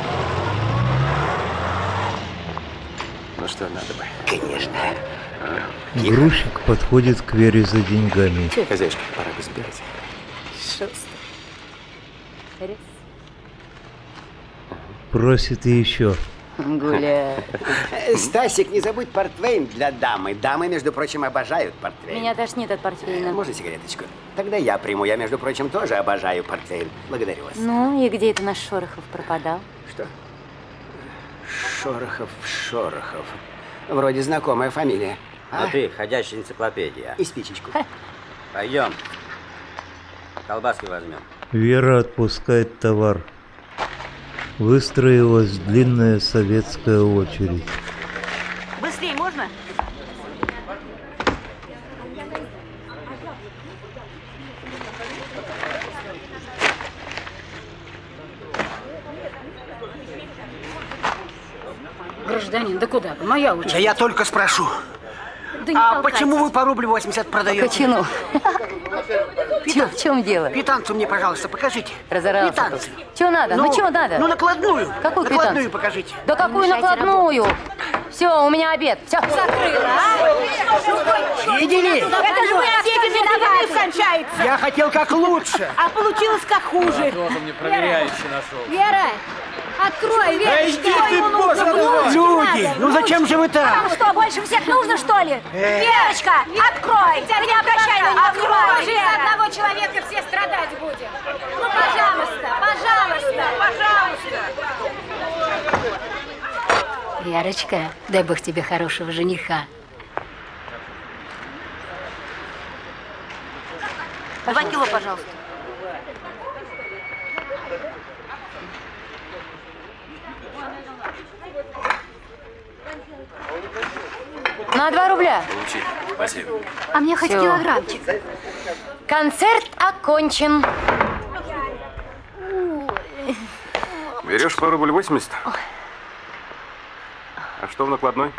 Ну что надо бы? Конечно. Грузчик подходит к Вере за деньгами. Хозяйка, пора бы сбегать. Шустро. Раз. Просит еще. Гуляй. Стасик, не забудь портвейн для дамы. Дамы, между прочим, обожают портвейн. Меня тошнит от портвейна. Можно сигареточку? Тогда я приму. Я, между прочим, тоже обожаю портвейн. Благодарю вас. Ну, и где это наш Шорохов пропадал? Что? Шорохов, Шорохов. Вроде знакомая фамилия. А? Ну ты, ходячая энциклопедия. И спичечку. Пойдем. Колбаски возьмем. Вера отпускает товар. Выстроилась длинная советская очередь. Быстрее можно? Гражданин, да куда вы? Моя очередь. Да я только спрошу. Да не а толкайся. почему вы по рублю восемьдесят продаете? Кочану. В чем дело? Квитанцию мне, пожалуйста, покажите. Разорался. Квитанцию. Чего надо? Ну, чего надо? Ну, накладную. Какую накладную квитанцию? покажите. Да какую накладную? Все, у меня обед. Все. Закрыла, а? Видели? Это же вы все эти кончается. Я хотел как лучше. А получилось как хуже. Тоже мне проверяющий нашел. Вера, открой, Вера. Да иди ты, боже мой! Люди, ну зачем же вы так? Вам что, больше всех нужно, что ли? Э. Верочка, открой! Ты не обращай на него внимания! Из-за одного человека все страдать будем. Ну, пожалуйста, пожалуйста, пожалуйста. Верочка, дай бог тебе хорошего жениха. Два кило, пожалуйста. На два рубля. Получи. Спасибо. А мне хоть Всё. килограммчик. Концерт окончен. Берешь по рубль восемьдесят? А что в накладной?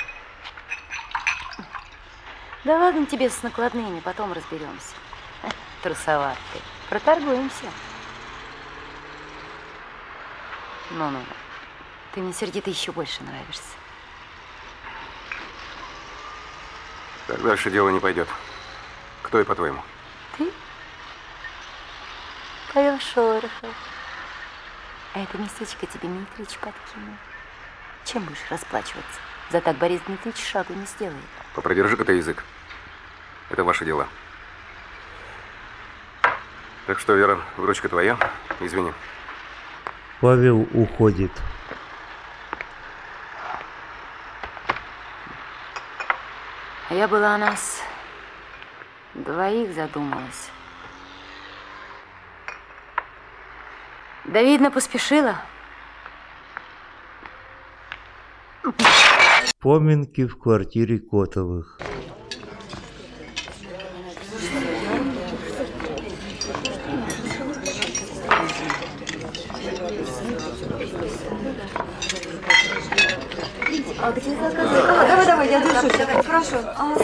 Да ладно тебе с накладными, потом разберемся. Трусоват ты. Проторгуемся. Ну-ну. Ты мне, сердито, еще больше нравишься. Так дальше дело не пойдет. Кто и по-твоему? Ты? Павел Шорохов. А это местечко тебе Дмитрич подкинул. Чем будешь расплачиваться? За так Борис Дмитриевич шагу не сделает. Попридержи-ка ты язык. Это ваши дела. Так что, Вера, выручка твоя. Извини. Павел уходит. А я была о нас двоих задумалась. Да, видно, поспешила. Поминки в квартире Котовых. А где заказ? А, давай, давай, я держусь. Хорошо. А,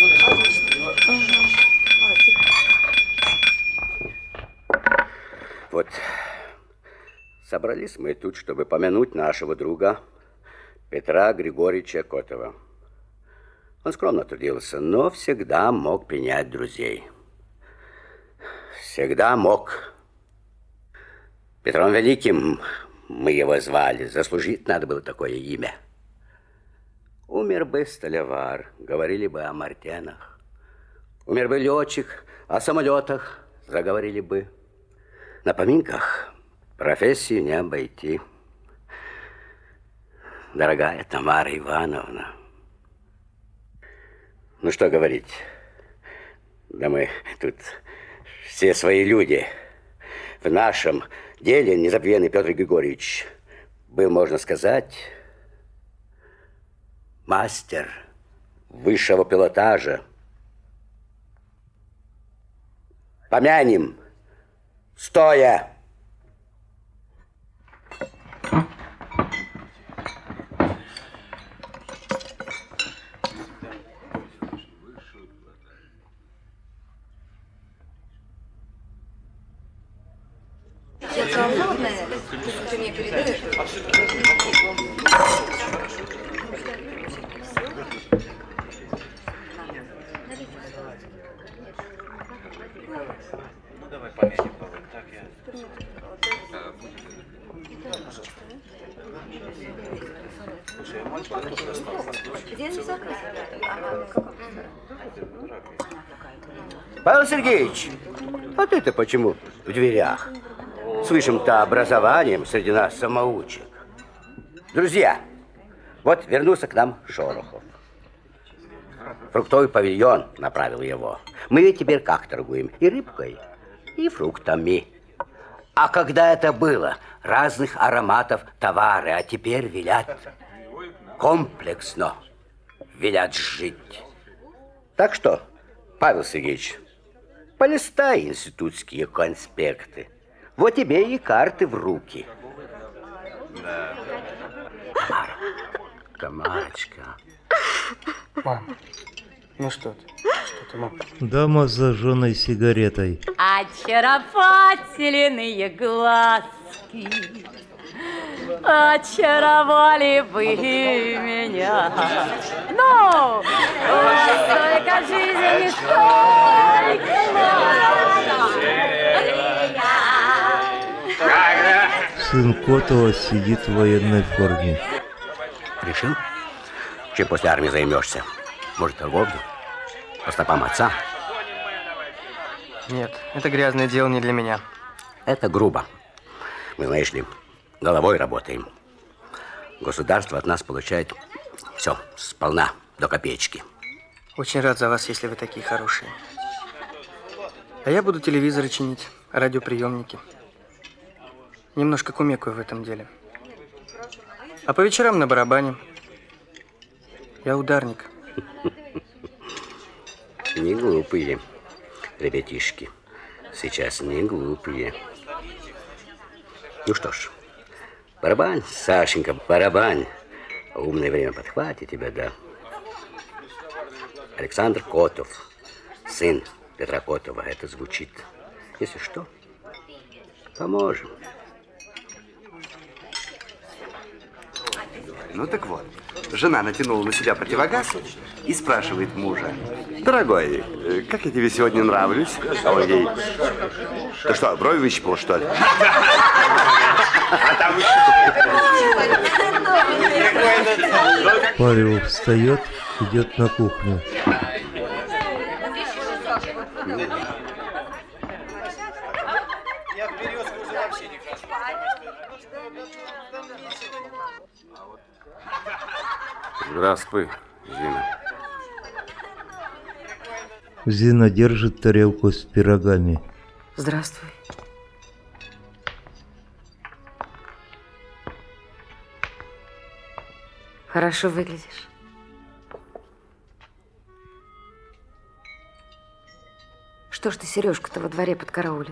Вот, собрались мы тут, чтобы помянуть нашего друга Петра Григорьевича Котова. Он скромно трудился, но всегда мог принять друзей. Всегда мог. Петром Великим мы его звали, заслужить надо было такое имя. Умер бы столярвар, говорили бы о мартенах. Умер бы летчик, о самолетах заговорили бы. На поминках профессию не обойти. Дорогая Тамара Ивановна. Ну что говорить, да мы тут все свои люди. В нашем деле незабвенный Петр Григорьевич был, можно сказать, мастер высшего пилотажа. Помянем, стоя. Ты мне передай. Павел Сергеевич, а ты-то почему в дверях? С высшим-то образованием среди нас самоучек. Друзья, вот вернулся к нам Шорохов. Фруктовый павильон направил его. Мы ведь теперь как торгуем? И рыбкой, и фруктами. А когда это было? Разных ароматов товары, а теперь велят комплексно, велят жить. Так что, Павел Сергеевич, полистай институтские конспекты. Вот тебе и карты в руки. Да. Тамара, Тамарочка. Мам, ну что ты? Что ты, мам? Дама с зажженной сигаретой. Очаровательные глазки, очаровали вы меня. Ну, столько жизни, столько Сын Котова сидит в военной форме. Решил? Чем после армии займешься? Может, торговлей? По стопам отца? Нет, это грязное дело не для меня. Это грубо. Мы, знаешь ли, головой работаем. Государство от нас получает все сполна, до копеечки. Очень рад за вас, если вы такие хорошие. А я буду телевизоры чинить, радиоприемники. Немножко кумекаю в этом деле. А по вечерам на барабане. Я ударник. Не глупые ребятишки. Сейчас не глупые. Ну что ж, барабань, Сашенька, барабань. Умное время подхватит тебя, да. Александр Котов, сын Петра Котова. Это звучит. Если что, поможем. Ну так вот, жена натянула на себя противогаз и спрашивает мужа: дорогой, как я тебе сегодня нравлюсь? А он ей: ты что, брови выщипал, что ли? Павел встает, идет на кухню. Здравствуй, Зина. Зина держит тарелку с пирогами. Здравствуй. Хорошо выглядишь. Что ж ты Сережку-то во дворе подкараулил?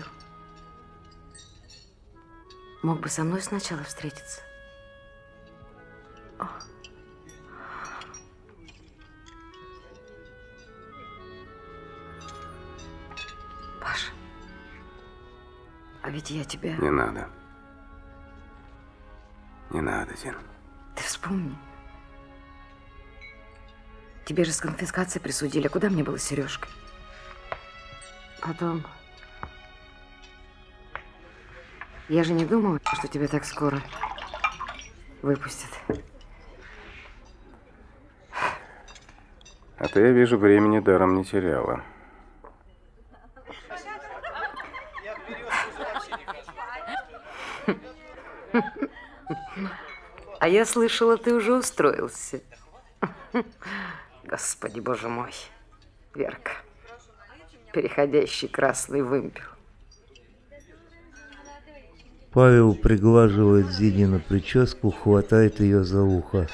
Мог бы со мной сначала встретиться. О. Паша, а ведь я тебя... Не надо. Не надо, Зин. Ты вспомни. Тебе же с конфискацией присудили. Куда мне было с Сережкой? Потом... Я же не думала, что тебя так скоро выпустят. А ты, я вижу, времени даром не теряла. А я слышала, ты уже устроился. Господи, боже мой. Верка. Переходящий красный вымпел. Павел приглаживает Зинину прическу, хватает ее за ухо.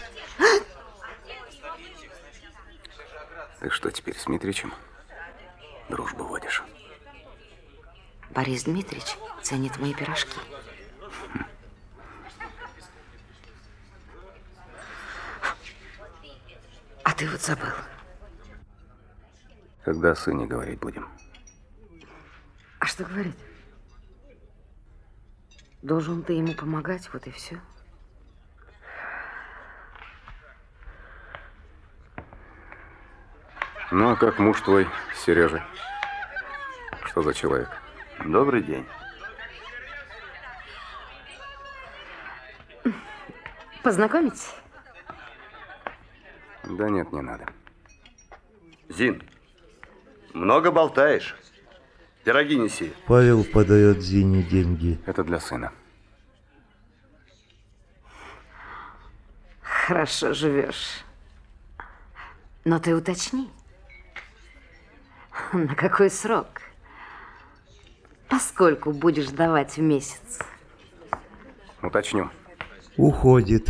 Ты что теперь с Дмитричем дружбу водишь? Борис Дмитриевич ценит мои пирожки. А ты вот забыл. Когда о сыне говорить будем? А что говорить? Должен ты ему помогать, вот и все. Ну, а как муж твой, Сережа? Что за человек? Добрый день. Познакомить? Да нет, не надо. Зин, много болтаешь. Пироги неси. Павел подает Зине деньги. Это для сына. Хорошо живешь. Но ты уточни. На какой срок? Поскольку будешь давать в месяц? Уточню. Уходит.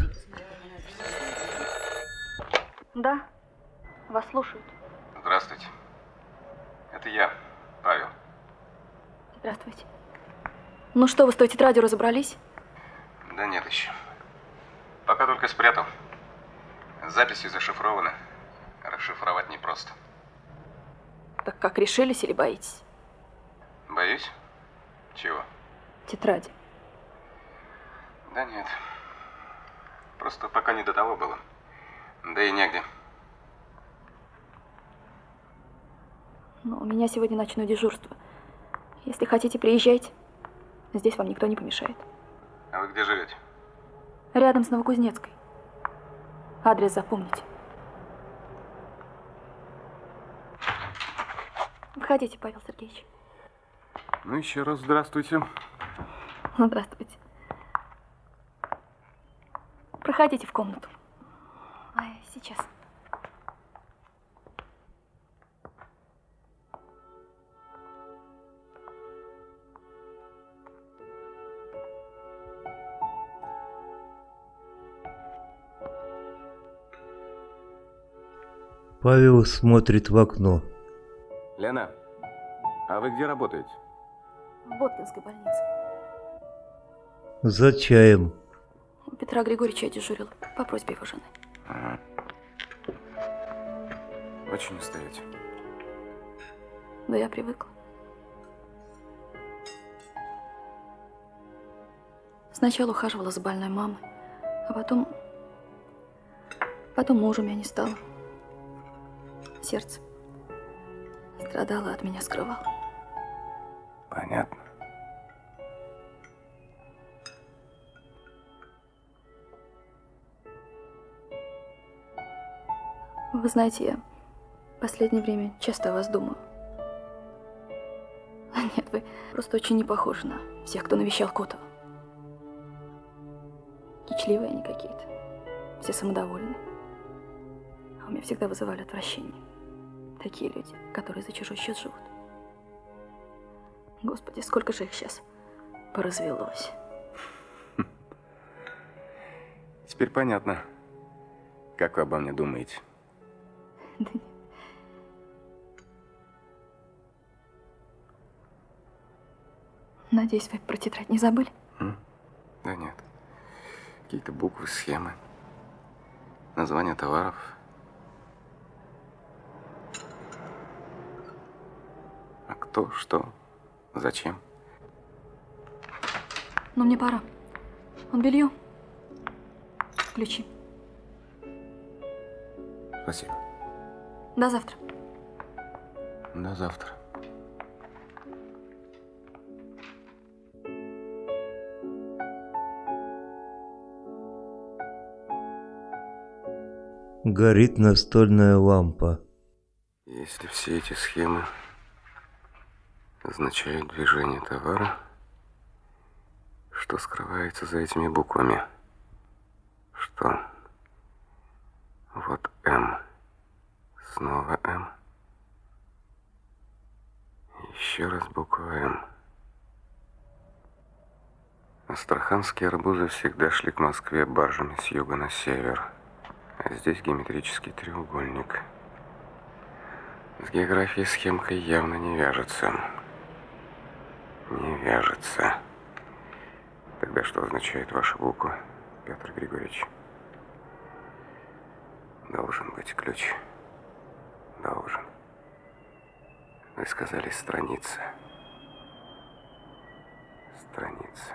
Да, вас слушают. Здравствуйте. Это я, Павел. Здравствуйте. Ну что, вы с той тетрадью разобрались? Да нет еще. Пока только спрятал. Записи зашифрованы. Расшифровать непросто. Так как, решились или боитесь? Боюсь? Чего? Тетради. Да нет. Просто пока не до того было. Да и негде. Но у меня сегодня ночное дежурство. Если хотите, приезжайте. Здесь вам никто не помешает. А вы где живете? Рядом с Новокузнецкой. Адрес запомните. Входите, Павел Сергеевич. Ну, еще раз здравствуйте. Здравствуйте. Проходите в комнату. Ай, сейчас. Павел смотрит в окно. Лена, а вы где работаете? В Боткинской больнице. За чаем. У Петра Григорьевича я дежурила по просьбе его жены. Ага. Очень устаете. Да я привыкла. Сначала ухаживала за больной мамой, а потом... Потом мужа у меня не стало. Сердце страдало, от меня скрывало. Понятно. Вы знаете, я в последнее время часто о вас думаю. Нет, вы просто очень не похожи на всех, кто навещал Котова. Кичливые они какие-то, все самодовольны. А у меня всегда вызывали отвращение. Такие люди, которые за чужой счет живут. Господи, сколько же их сейчас поразвелось. Теперь понятно, как вы обо мне думаете. Да нет. Надеюсь, вы про тетрадь не забыли? М? Да нет. Какие-то буквы, схемы, названия товаров. А кто, что, зачем? Но мне пора. Он белье. Ключи. Спасибо. До завтра. До завтра. Горит настольная лампа. Если все эти схемы означают движение товара, что скрывается за этими буквами? Что? Вот М. Снова М. Еще раз буква М. Астраханские арбузы всегда шли к Москве баржами с юга на север. А здесь геометрический треугольник. С географией схемкой явно не вяжется. Не вяжется. Тогда что означает ваша буква, Петр Григорьевич? Должен быть ключ. Должен. Вы сказали страница. Страница.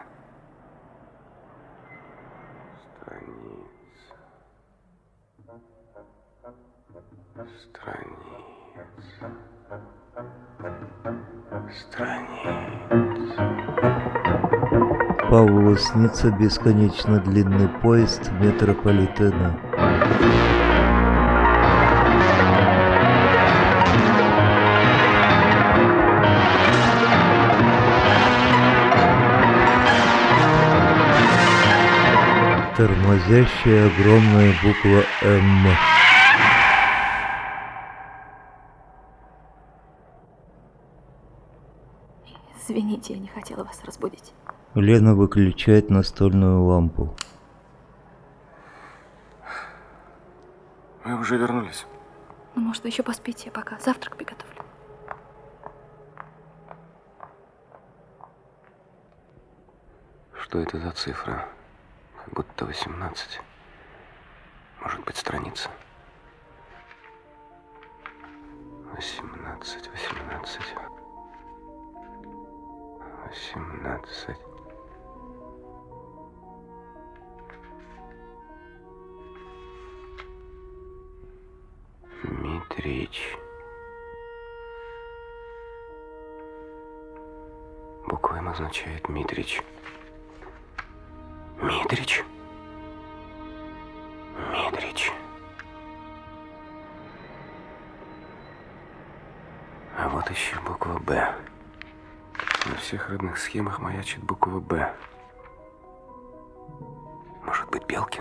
Страница. Страница. Павлу снится бесконечно длинный поезд метрополитена. Тормозящая огромная буква «М». Извините, я не хотела вас разбудить. Лена выключает настольную лампу. Вы уже вернулись? Ну, может, вы еще поспите, я пока завтрак приготовлю. Что это за цифра? Как будто восемнадцать. Может быть, страница? восемнадцать, восемнадцать. восемнадцать. Митрич. Буква М означает Митрич. Митрич. Митрич. А вот еще буква Б. На всех родных схемах маячит буква Б. Может быть, Белкин?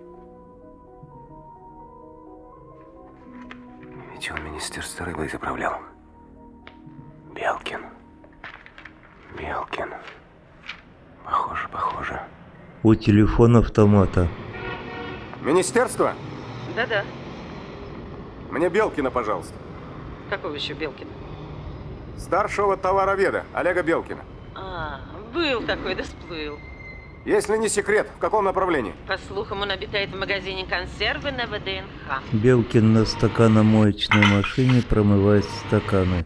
Ведь он Министерство рыбой заправлял. Белкин. Белкин. Похоже, похоже. У телефона автомата. Министерство? Да-да. Мне Белкина, пожалуйста. Какого еще Белкина? Старшего товароведа Олега Белкина. А, был такой, да сплыл. Если не секрет, в каком направлении? По слухам, он обитает в магазине консервы на ВДНХ. Белкин на стаканомоечной машине промывает стаканы.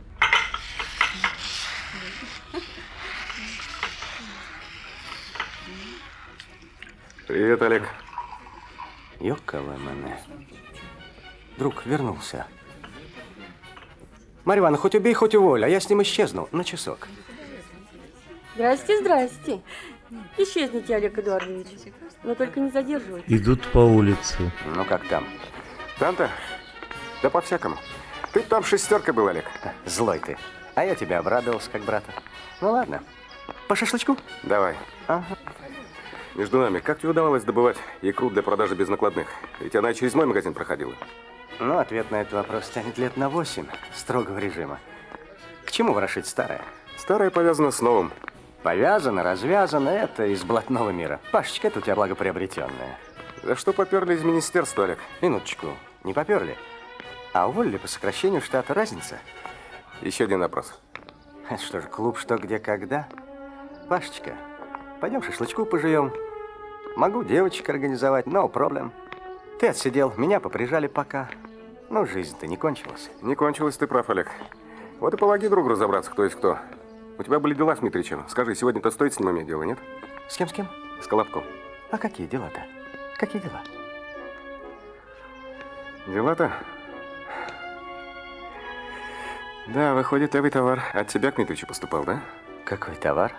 Привет, Олег. Ёккало мене. Друг вернулся. Марья Ивановна, хоть убей, хоть уволь, а я с ним исчезну на часок. Здрасте, здрасте. Исчезните, Олег Эдуардович. Но только не задерживайтесь. Идут по улице. Ну, как там? Там-то? Да по-всякому. Ты там шестерка был, Олег. Злой ты. А я тебя обрадовался, как брата. Ну, ладно. По шашлычку? Давай. Ага. Между нами, как тебе удавалось добывать икру для продажи без накладных? Ведь она через мой магазин проходила. Ну, ответ на этот вопрос тянет лет на восемь строгого режима. К чему ворошить старое? Старое повязано с новым. Повязано, развязано, это из блатного мира. Пашечка, это у тебя благоприобретенное. За что поперли из министерства, Олег? Минуточку, не поперли, а уволили по сокращению штата. Разница? Еще один вопрос. Это что же, клуб «Что, где, когда»? Пашечка, пойдем шашлычку пожуем. Могу девочек организовать, no problem. Ты отсидел, меня поприжали пока. Ну, жизнь-то не кончилась. Не кончилась, ты прав, Олег. Вот и помоги другу разобраться, кто есть кто. У тебя были дела с Митричем. Скажи, сегодня-то стоит с ним иметь дело, нет? С кем, с кем? С Колобком. А какие дела-то? Какие дела? Дела-то? Да, выходит, левый товар от тебя к Митричу поступал, да? Какой товар?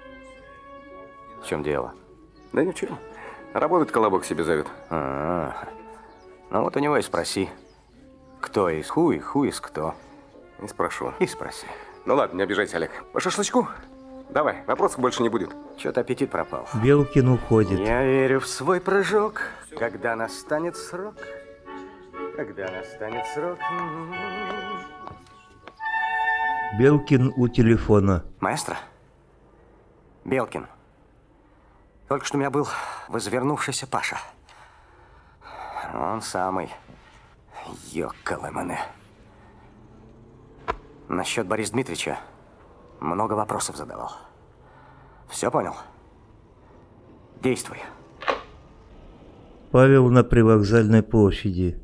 В чем дело? Да ничего. Работать Колобок себе зовет. А-а-а. Ну вот у него и спроси. Кто из ху и ху из кто. И спрошу. И спроси. Ну ладно, не обижайся, Олег. По шашлычку? Давай, вопросов больше не будет. Что-то аппетит пропал. Белкин уходит. Я верю в свой прыжок, когда настанет срок. Когда настанет срок. Белкин у телефона. Маэстро? Белкин. Только что у меня был возвернувшийся Паша. Он самый. Ёккало мене. Насчет Бориса Дмитриевича много вопросов задавал. Все понял? Действуй. Павел на привокзальной площади.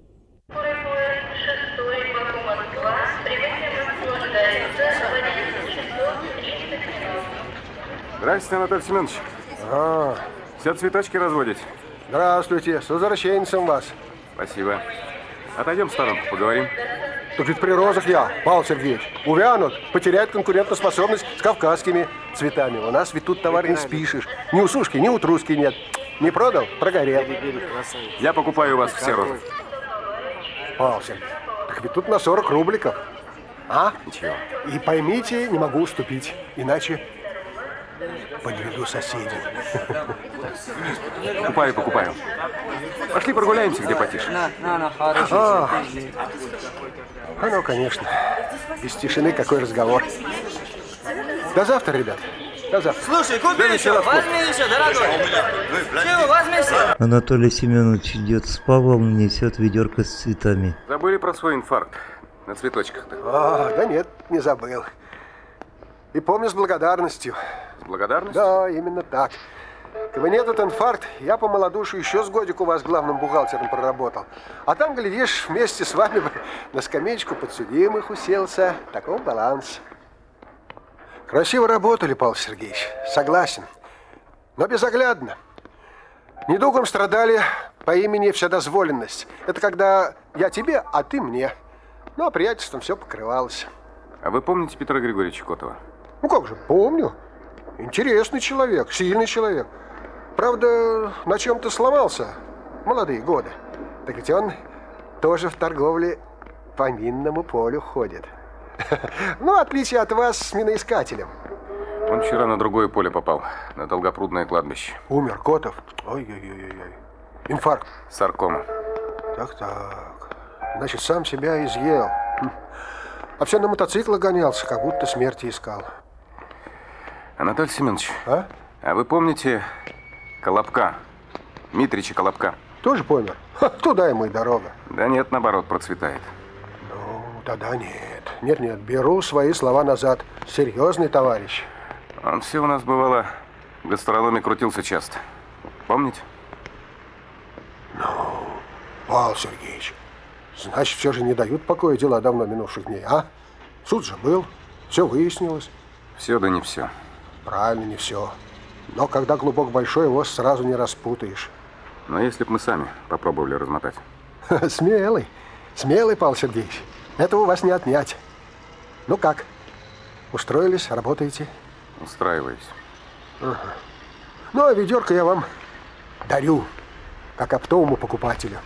Здравствуйте, Анатолий Семенович. А, все цветочки разводите? Здравствуйте, с возвращенцем вас. Спасибо. Отойдем в сторонку, поговорим. Так ведь при розах я, Павел Сергеевич, увянут, потеряют конкурентоспособность с кавказскими цветами. У нас ведь тут товар не спишешь. Ни у сушки, ни у труски нет. Не продал, прогорел. Я покупаю у вас все розы. Павел Сергеевич, так ведь тут на сорок рубликов. А? Ничего. И поймите, не могу уступить. Иначе подведу соседей. Покупаю, покупаю. Пошли прогуляемся, где потише. А, а ну, конечно. Без тишины какой разговор. До завтра, ребят. До завтра. Слушай, купи еще, возьми еще, дорогой. Чего, возьми еще. Анатолий Семенович идет с Павлом, несет ведерко с цветами. Забыли про свой инфаркт на цветочках-то? А, да нет, не забыл. И помню с благодарностью. С благодарностью? Да, именно так. Когда этот инфаркт, я по малодушию еще с годик у вас главным бухгалтером проработал. А там, глядишь, вместе с вами на скамеечку подсудимых уселся. Такой баланс. Красиво работали, Павел Сергеевич, согласен. Но безоглядно. Недугом страдали по имени вседозволенность. Это когда я тебе, а ты мне. Ну, а приятельством все покрывалось. А вы помните Петра Григорьевича Котова? Ну как же, помню. Интересный человек, сильный человек. Правда, на чем-то сломался в молодые годы. Так ведь он тоже в торговле по минному полю ходит. Ну, отличие от вас с миноискателем. Он вчера на другое поле попал, на Долгопрудное кладбище. Умер Котов? Ой-ой-ой-ой. Инфаркт? Саркома. Так-так. Значит, сам себя изъел. А все на мотоциклах гонялся, как будто смерти искал. Анатолий Семенович, а? А вы помните Колобка? Митрича Колобка? Тоже помер? Ха, туда ему и дорога. Да нет, наоборот, процветает. Ну, тогда нет. Нет-нет, беру свои слова назад. Серьезный товарищ. Он все у нас, бывало, в гастрономе крутился часто. Помните? Ну, Павел Сергеевич, значит, все же не дают покоя дела давно минувших дней, а? Суд же был, все выяснилось. Все да не все. Правильно, не все. Но когда клубок большой, его сразу не распутаешь. Но если бы мы сами попробовали размотать. Смелый, смелый, Павел Сергеевич. Этого у вас не отнять. Ну как? Устроились, работаете? Устраиваюсь. Ага. Ну, а ведерко я вам дарю, как оптовому покупателю.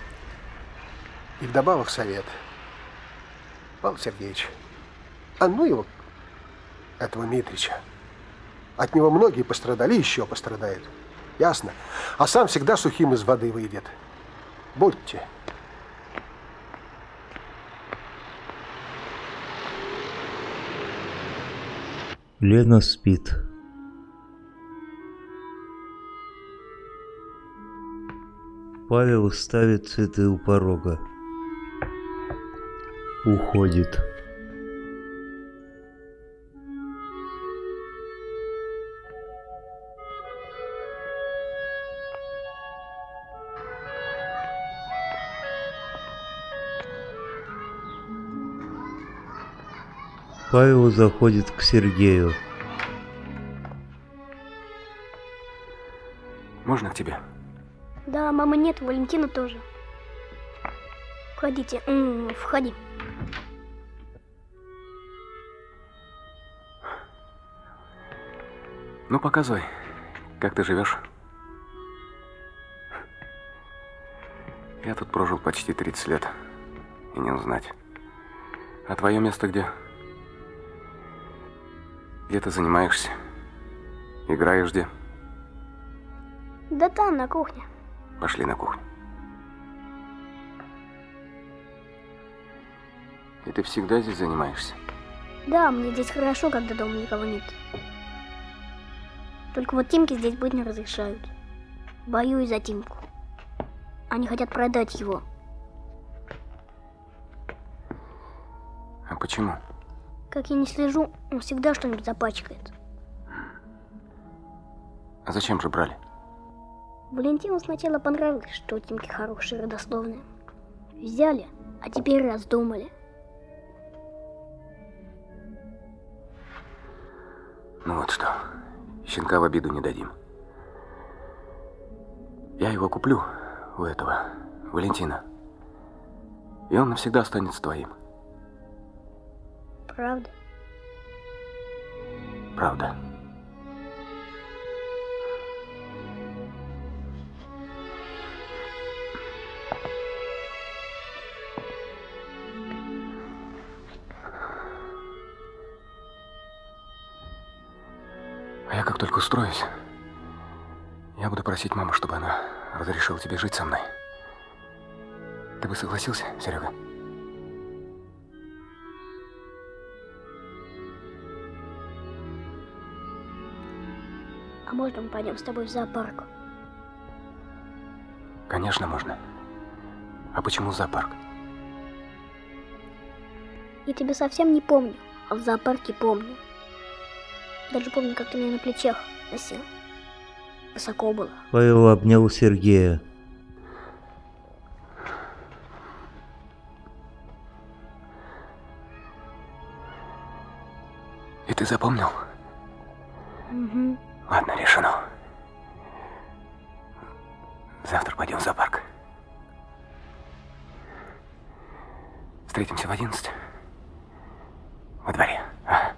И вдобавок совет. Павел Сергеевич, а ну его, этого Митрича. От него многие пострадали, еще пострадают. Ясно? А сам всегда сухим из воды выйдет. Будьте. Лена спит. Павел ставит цветы у порога. Уходит. Павел заходит к Сергею. Можно к тебе? Да, мамы нет, Валентина тоже. Входите, М-м, входи. Ну, показывай, как ты живешь. Я тут прожил почти тридцать лет, и не узнать. А твое место где? Где ты занимаешься? Играешь где? Да там, на кухне. Пошли на кухню. И ты всегда здесь занимаешься? Да, мне здесь хорошо, когда дома никого нет. Только вот Тимке здесь быть не разрешают. Боюсь за Тимку. Они хотят продать его. А почему? Как я не слежу, он всегда что-нибудь запачкает. А зачем же брали? Валентину сначала понравилось, что у Тимки хорошие родословные. Взяли, а теперь раздумали. Ну вот что, щенка в обиду не дадим. Я его куплю у этого Валентина, и он навсегда останется твоим. Правда? Правда. А я как только устроюсь, я буду просить маму, чтобы она разрешила тебе жить со мной. Ты бы согласился, Серега? А можно мы пойдем с тобой в зоопарк? Конечно, можно. А почему зоопарк? Я тебя совсем не помню, а в зоопарке помню. Даже помню, как ты меня на плечах носил. Высоко было. Павел обнял Сергея. И ты запомнил? Угу. Ладно, решено. Завтра пойдем в зоопарк. Встретимся в одиннадцать. Во дворе. А?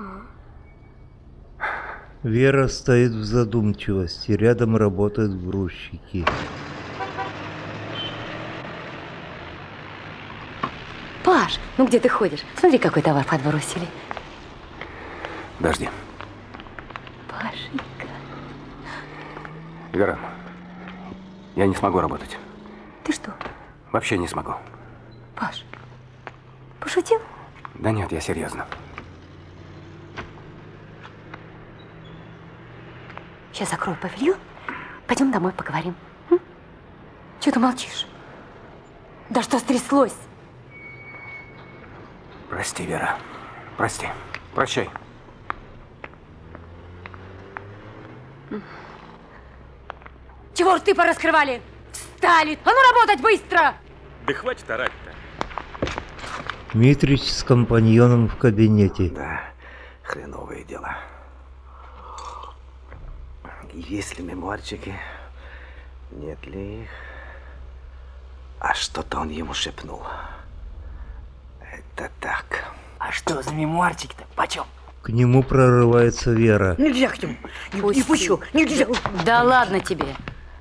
Вера стоит в задумчивости. Рядом работают грузчики. Паш, ну где ты ходишь? Смотри, какой товар подбросили. Подожди. Пашенька. Вера, я не смогу работать. Ты что? Вообще не смогу. Паш, пошутил? Да нет, я серьезно. Сейчас закрою павильон. Пойдем домой поговорим. М? Чего ты молчишь? Да что стряслось? Прости, Вера. Прости. Прощай. Чего рты пораскрывали? Встали! А ну работать быстро! Да хватит орать-то. Митрич с компаньоном в кабинете. Да, хреновые дела. Есть ли мемуарчики? Нет ли их? А что-то он ему шепнул. Это так. А что за мемуарчики-то? Почем? К нему прорывается Вера. Нельзя к нему. Не, не пущу. Нельзя. Да ладно тебе.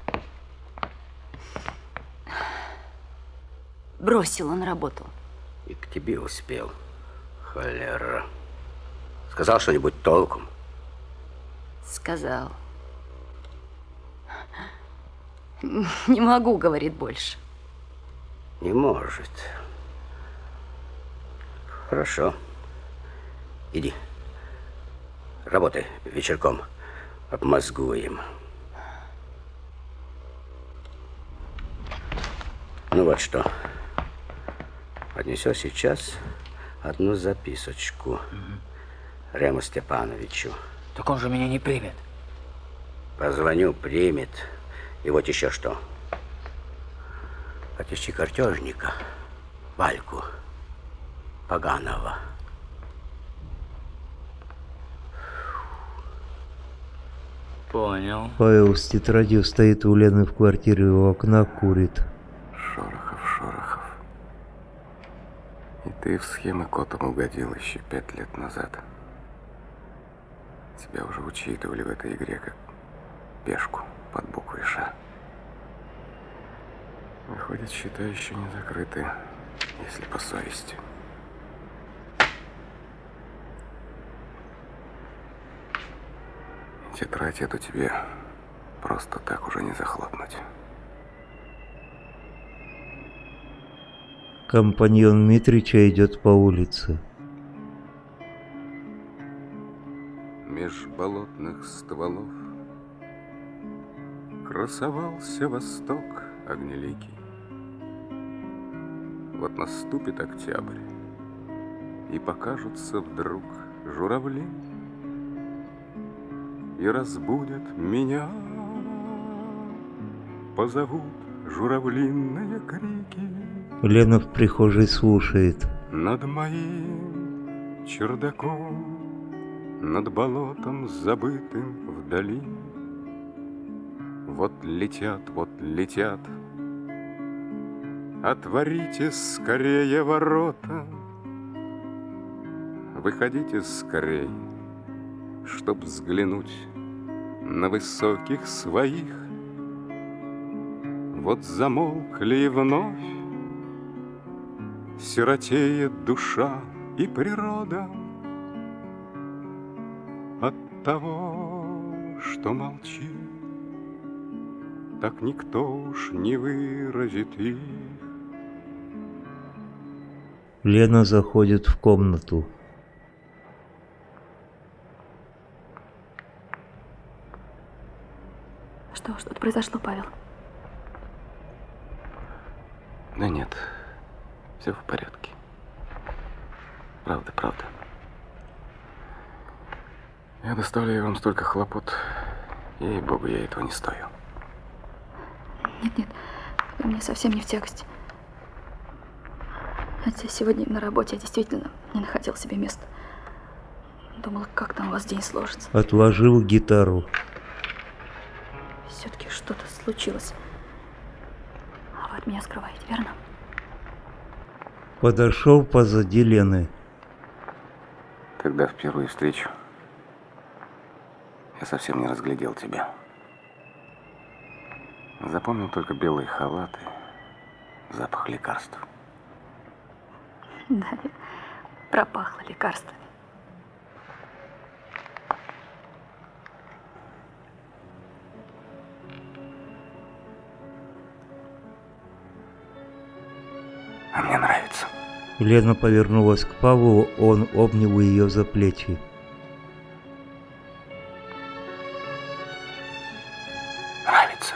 Бросил он работу. И к тебе успел. Холера. Сказал что-нибудь толком? Сказал. Не могу, говорит, больше. Не может. Хорошо. Иди. Работай вечерком. Обмозгуем. Ну вот что. Поднесешь сейчас одну записочку mm-hmm. Рему Степановичу. Так он же меня не примет. Позвоню, примет. И вот еще что. Отыщи картежника, Вальку Поганова. Понял. Павел с тетрадью стоит у Лены в квартире у окна, курит. Шорохов, Шорохов. И ты в схемы котом угодил еще пять лет назад. Тебя уже учитывали в этой игре как пешку под буквой «Ш». Выходит, счета еще не закрыты, если по совести. Тетрадь эту тебе просто так уже не захлопнуть. Компаньон Митрича идет по улице. Меж болотных стволов красовался восток огнеликий. Вот наступит октябрь, и покажутся вдруг журавли, и разбудят меня, позовут журавлиные крики. Лена в прихожей слушает. Над моим чердаком, над болотом забытым вдали, вот летят, вот летят. Отворите скорее ворота, выходите скорей, чтоб взглянуть на высоких своих. Вот замолкли и вновь сиротеет душа и природа от того, что молчит, так никто уж не выразит их. Лена заходит в комнату. Что, что-то произошло, Павел? Да нет, все в порядке. Правда, правда. Я доставляю вам столько хлопот. Ей-богу, я этого не стою. Нет, нет, вы мне совсем не в тягость. Хотя сегодня на работе я действительно не находил себе места. Думала, как там у вас день сложится. Отложил гитару. Все-таки что-то случилось. А вы от меня скрываете, верно? Подошел позади Лены. Когда в первую встречу я совсем не разглядел тебя. Запомнил только белые халаты, запах лекарств. Да, пропахло лекарствами. А мне нравится. Лена повернулась к Павлу, он обнял ее за плечи. Нравится.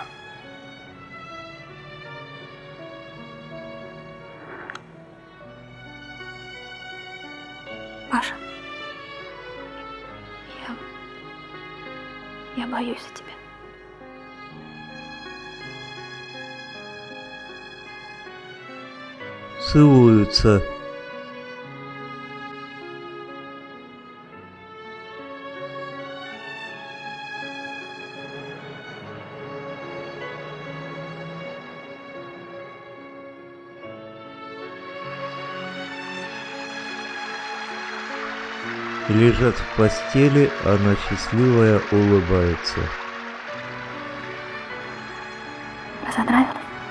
Паша, я... я боюсь за тебя. Целуются. Лежат в постели, она счастливая улыбается. Понравилось?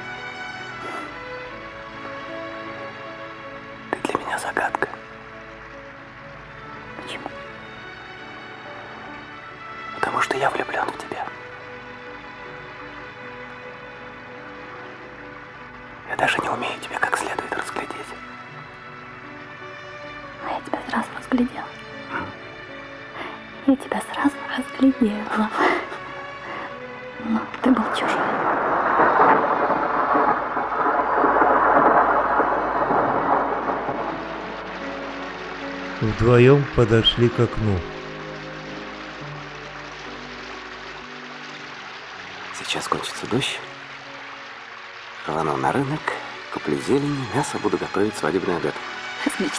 Ты для меня загадка. Почему? Потому что я влюблен в тебя. Я даже не умею тебя как следует разглядеть. А я тебя сразу разглядела. Я тебя сразу разглядела. Но ты был чужой. Вдвоем подошли к окну. Сейчас кончится дождь. Рвану на рынок, куплю зелени, мясо, буду готовить свадебный обед. Размечталась.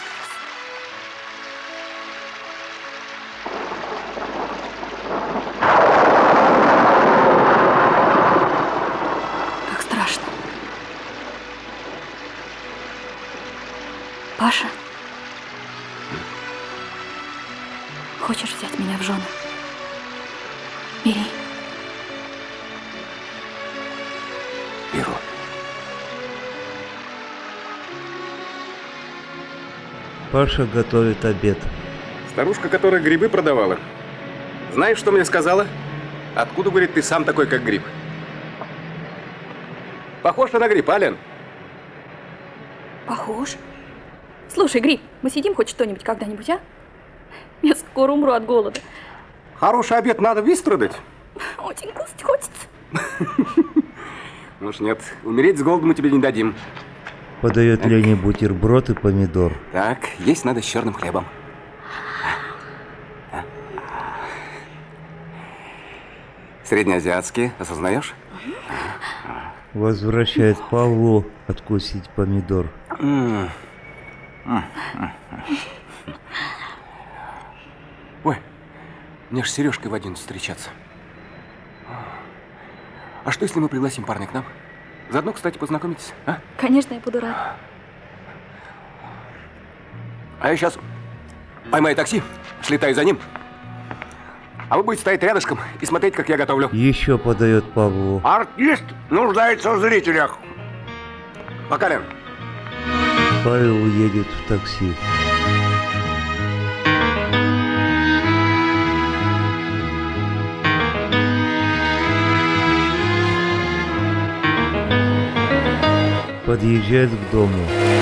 Как страшно. Паша, хочешь взять меня в жены? Бери. Беру. Паша готовит обед. Старушка, которая грибы продавала. Знаешь, что мне сказала? Откуда, говорит, ты сам такой, как гриб? Похож на гриб, а, Лен? Похож. Слушай, Гриб, мы съедим хоть что-нибудь когда-нибудь, а? Я скоро умру от голода. Хороший обед надо выстрадать. Очень кушать хочется. Может, нет, умереть с голоду мы тебе не дадим. Подает Лене бутерброд и помидор. Так, есть надо с черным хлебом. Среднеазиатские, осознаешь? Возвращает Павлу откусить помидор. Ой, мне ж с Сережкой в одиннадцать встречаться. А что, если мы пригласим парня к нам? Заодно, кстати, познакомитесь, а? Конечно, я буду рада. А я сейчас Поймай такси, слетай за ним. А вы будете стоять рядышком и смотреть, как я готовлю. Еще подает Павлу. Артист нуждается в зрителях. Пока, Лен. Павел едет в такси. Подъезжает к дому.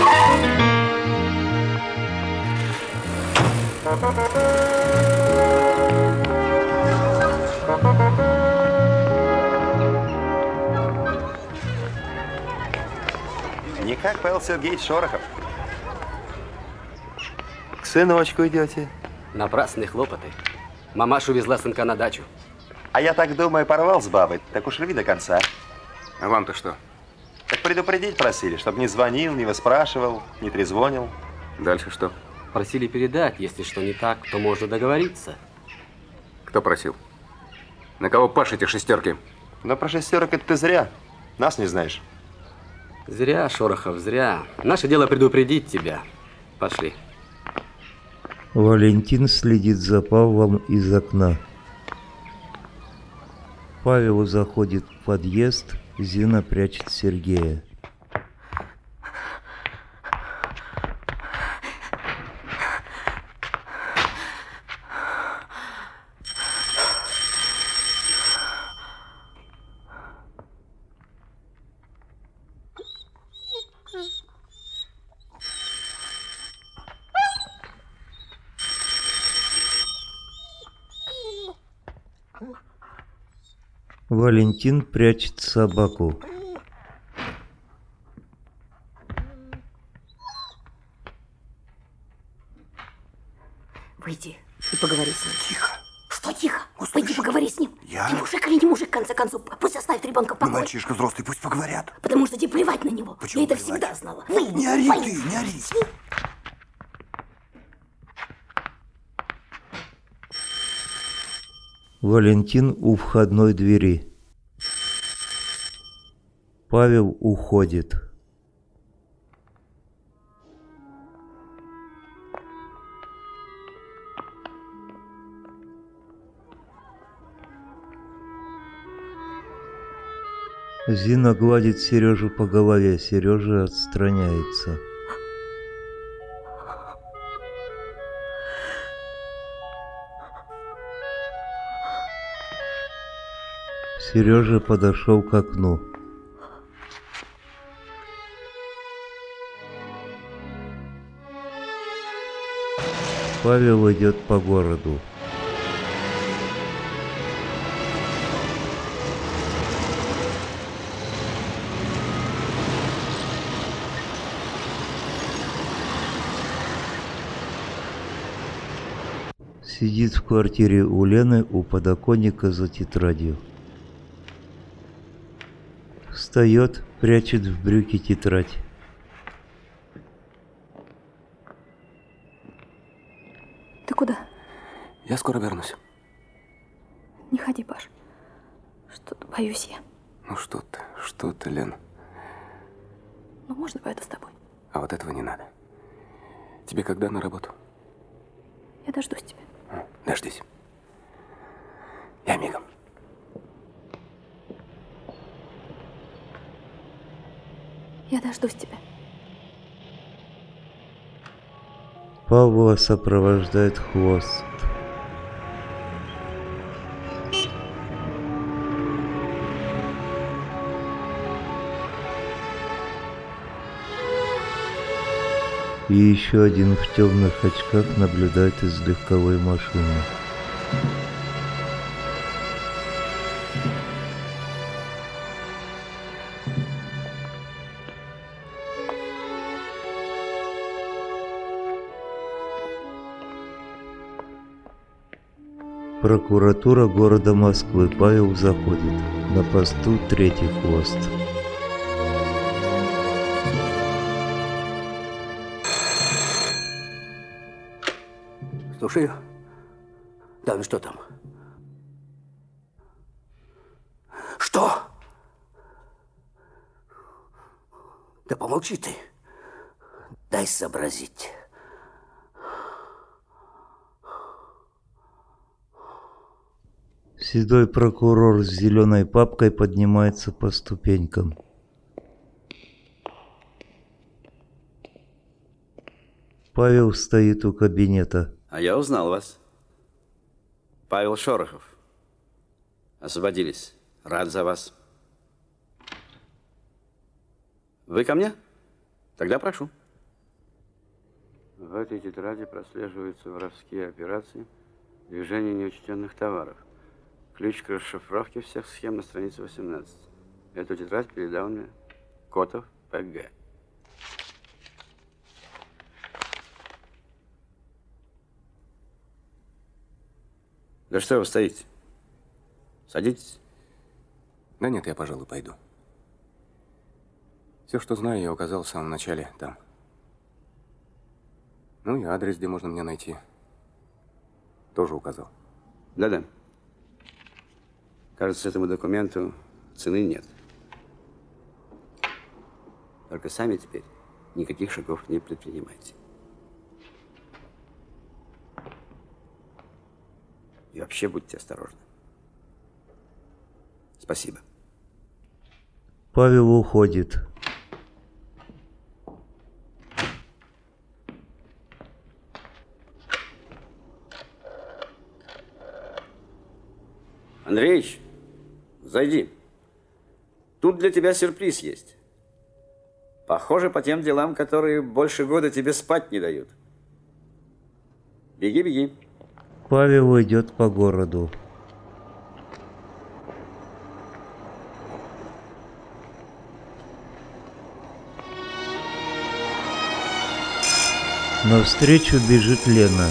Никак, Павел Сергеевич Шорохов. К сыночку идете? Напрасные хлопоты. Мамаша увезла сынка на дачу. А я так думаю, порвал с бабой. Так уж рви до конца. А вам-то что? Так предупредить просили, чтобы не звонил, не выспрашивал, не трезвонил. Дальше что? Просили передать, если что не так, то можно договориться. Кто просил? На кого пашете шестерки? Но про шестерок это ты зря. Нас не знаешь. Зря, Шорохов, зря. Наше дело предупредить тебя. Пошли. Валентин следит за Павлом из окна. Павел заходит в подъезд, Зина прячет Сергея. Валентин прячет собаку. Выйди и поговори с ним. Тихо. Что тихо? Господи, Выйди, поговори с ним. Я? Ты мужик или не мужик, в конце концов? Пусть оставит ребенка в покое. Ну, мальчишка взрослый, пусть поговорят. Потому что тебе плевать на него. Почему Я это плевать? всегда знала. Выйди. Не ори Выйди. ты, не ори. Валентин у входной двери. Павел уходит. Зина гладит Сережу по голове. Сережа отстраняется. Сережа подошел к окну. Павел идет по городу. Сидит в квартире у Лены у подоконника за тетрадью. Встает, прячет в брюки тетрадь. Ты куда? Я скоро вернусь. Не ходи, Паш. Что-то боюсь я. Ну что ты, что ты, Лен? Ну можно пойду с тобой? А вот этого не надо. Тебе когда на работу? Я дождусь тебя. Дождись. Я мигом. Я дождусь тебя. Павла сопровождает хвост. И еще один в темных очках наблюдает из легковой машины. Прокуратура города Москвы. Павел заходит. На посту третий хвост. Слушаю. Да, ну что там? Что? Да помолчи ты. Дай сообразить. Седой прокурор с зеленой папкой поднимается по ступенькам. Павел стоит у кабинета. А я узнал вас. Павел Шорохов. Освободились. Рад за вас. Вы ко мне? Тогда прошу. В этой тетради прослеживаются воровские операции, движение неучтенных товаров. Ключ к расшифровке всех схем на странице восемнадцать. Эту тетрадь передал мне Котов П Г. Да что вы стоите? Садитесь. Да нет, я, пожалуй, пойду. Все, что знаю, я указал в самом начале там. Ну и адрес, где можно меня найти, тоже указал. Да-да. Кажется, этому документу цены нет. Только сами теперь никаких шагов не предпринимайте. И вообще будьте осторожны. Спасибо. Павел уходит. Андреич, зайди. Тут для тебя сюрприз есть. Похоже, по тем делам, которые больше года тебе спать не дают. Беги, беги. Павел идет по городу. Навстречу бежит Лена.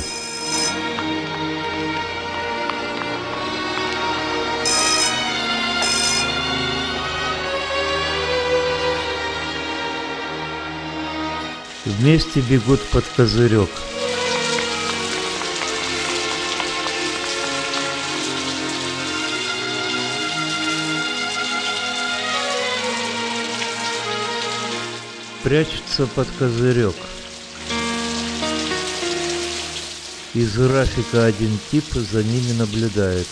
Вместе бегут под козырек. Прячется под козырек. Из графика один тип за ними наблюдает.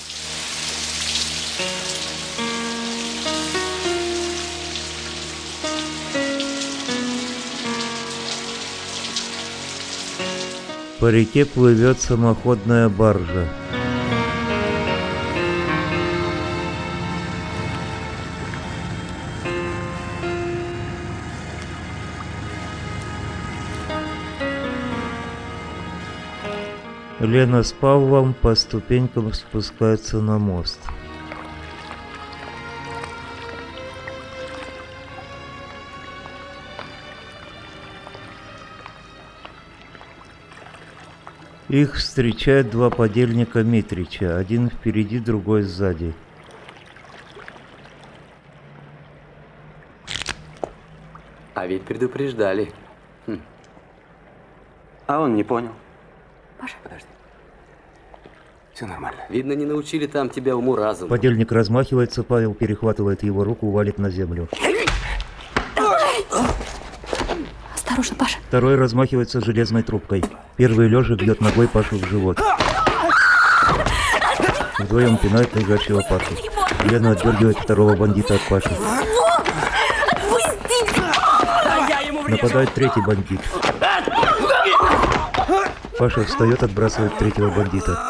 По реке плывет самоходная баржа. Лена с Павлом по ступенькам спускаются на мост. Их встречают два подельника Митрича, один впереди, другой сзади. А ведь предупреждали. Хм. А он не понял. Паша, подожди. Все нормально. Видно, не научили там тебя уму-разуму. Подельник размахивается, Павел перехватывает его руку, валит на землю. Осторожно, Паша. Второй размахивается железной трубкой. Первый лежа бьет ногой Пашу в живот. Вдвоем пинает лежащего Пашу. Лена отдергивает второго бандита от Паши. Нападает третий бандит. Паша встает, отбрасывает третьего бандита.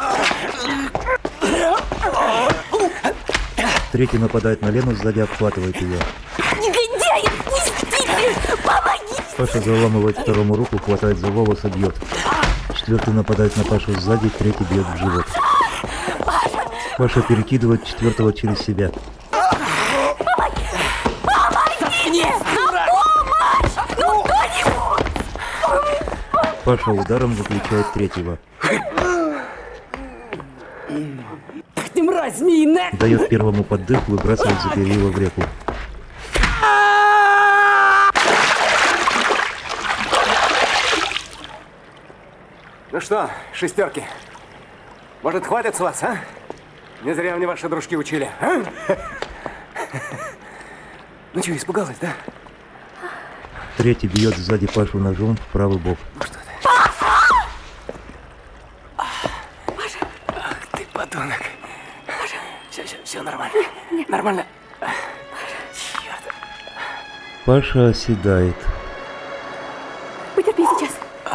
Третий нападает на Лену, сзади обхватывает ее. Негодяи, пустите! Помогите! Паша заламывает второму руку, хватает за волосы, бьет. Четвертый нападает на Пашу сзади, третий бьет в живот. Паша перекидывает четвертого через себя. Помогите! На помощь! Ну кто-нибудь! Паша ударом заключает третьего. Ах ты мразь змеиная! Дает первому поддых, выбрасывает за перила в реку. Ну что, шестерки, может, хватит с вас, а? Не зря мне ваши дружки учили, а? Ну что, испугалась, да? Третий бьет сзади Пашу ножом в правый бок. Ну что ты? Паша! Ах ты, подонок. Паша! нормально. Паша оседает. Потерпи сейчас.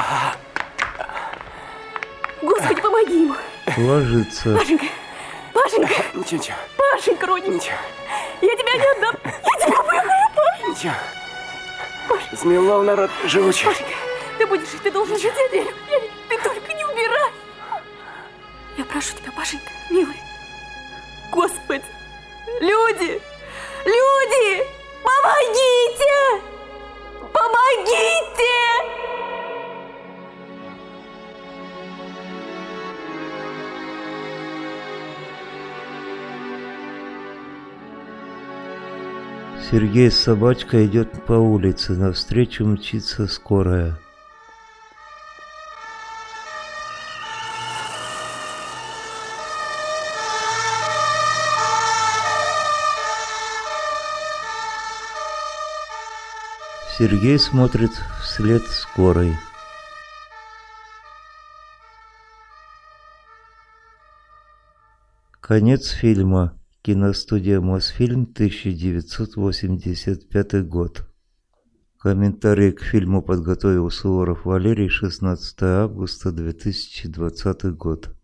Господи, помоги ему. Ложится. Пашенька, Пашенька. Ничего, ничего. Пашенька, родненький. Ничего. Я тебя не отдам. Я тебя выхожу, Паша. Ничего. Паша. Смелов народ живучий. Пашенька, ты будешь жить, ты должен жить, я верю. Я верю. Ты только не умирай. Я прошу тебя, Пашенька, милый. Господи, люди, люди, помогите! Помогите! Сергей с собачкой идет по улице, навстречу мчится скорая. Сергей смотрит вслед скорой. Конец фильма. Киностудия Мосфильм, тысяча девятьсот восемьдесят пятый год. Комментарий к фильму подготовил Суворов Валерий, шестнадцатое августа две тысячи двадцатый год.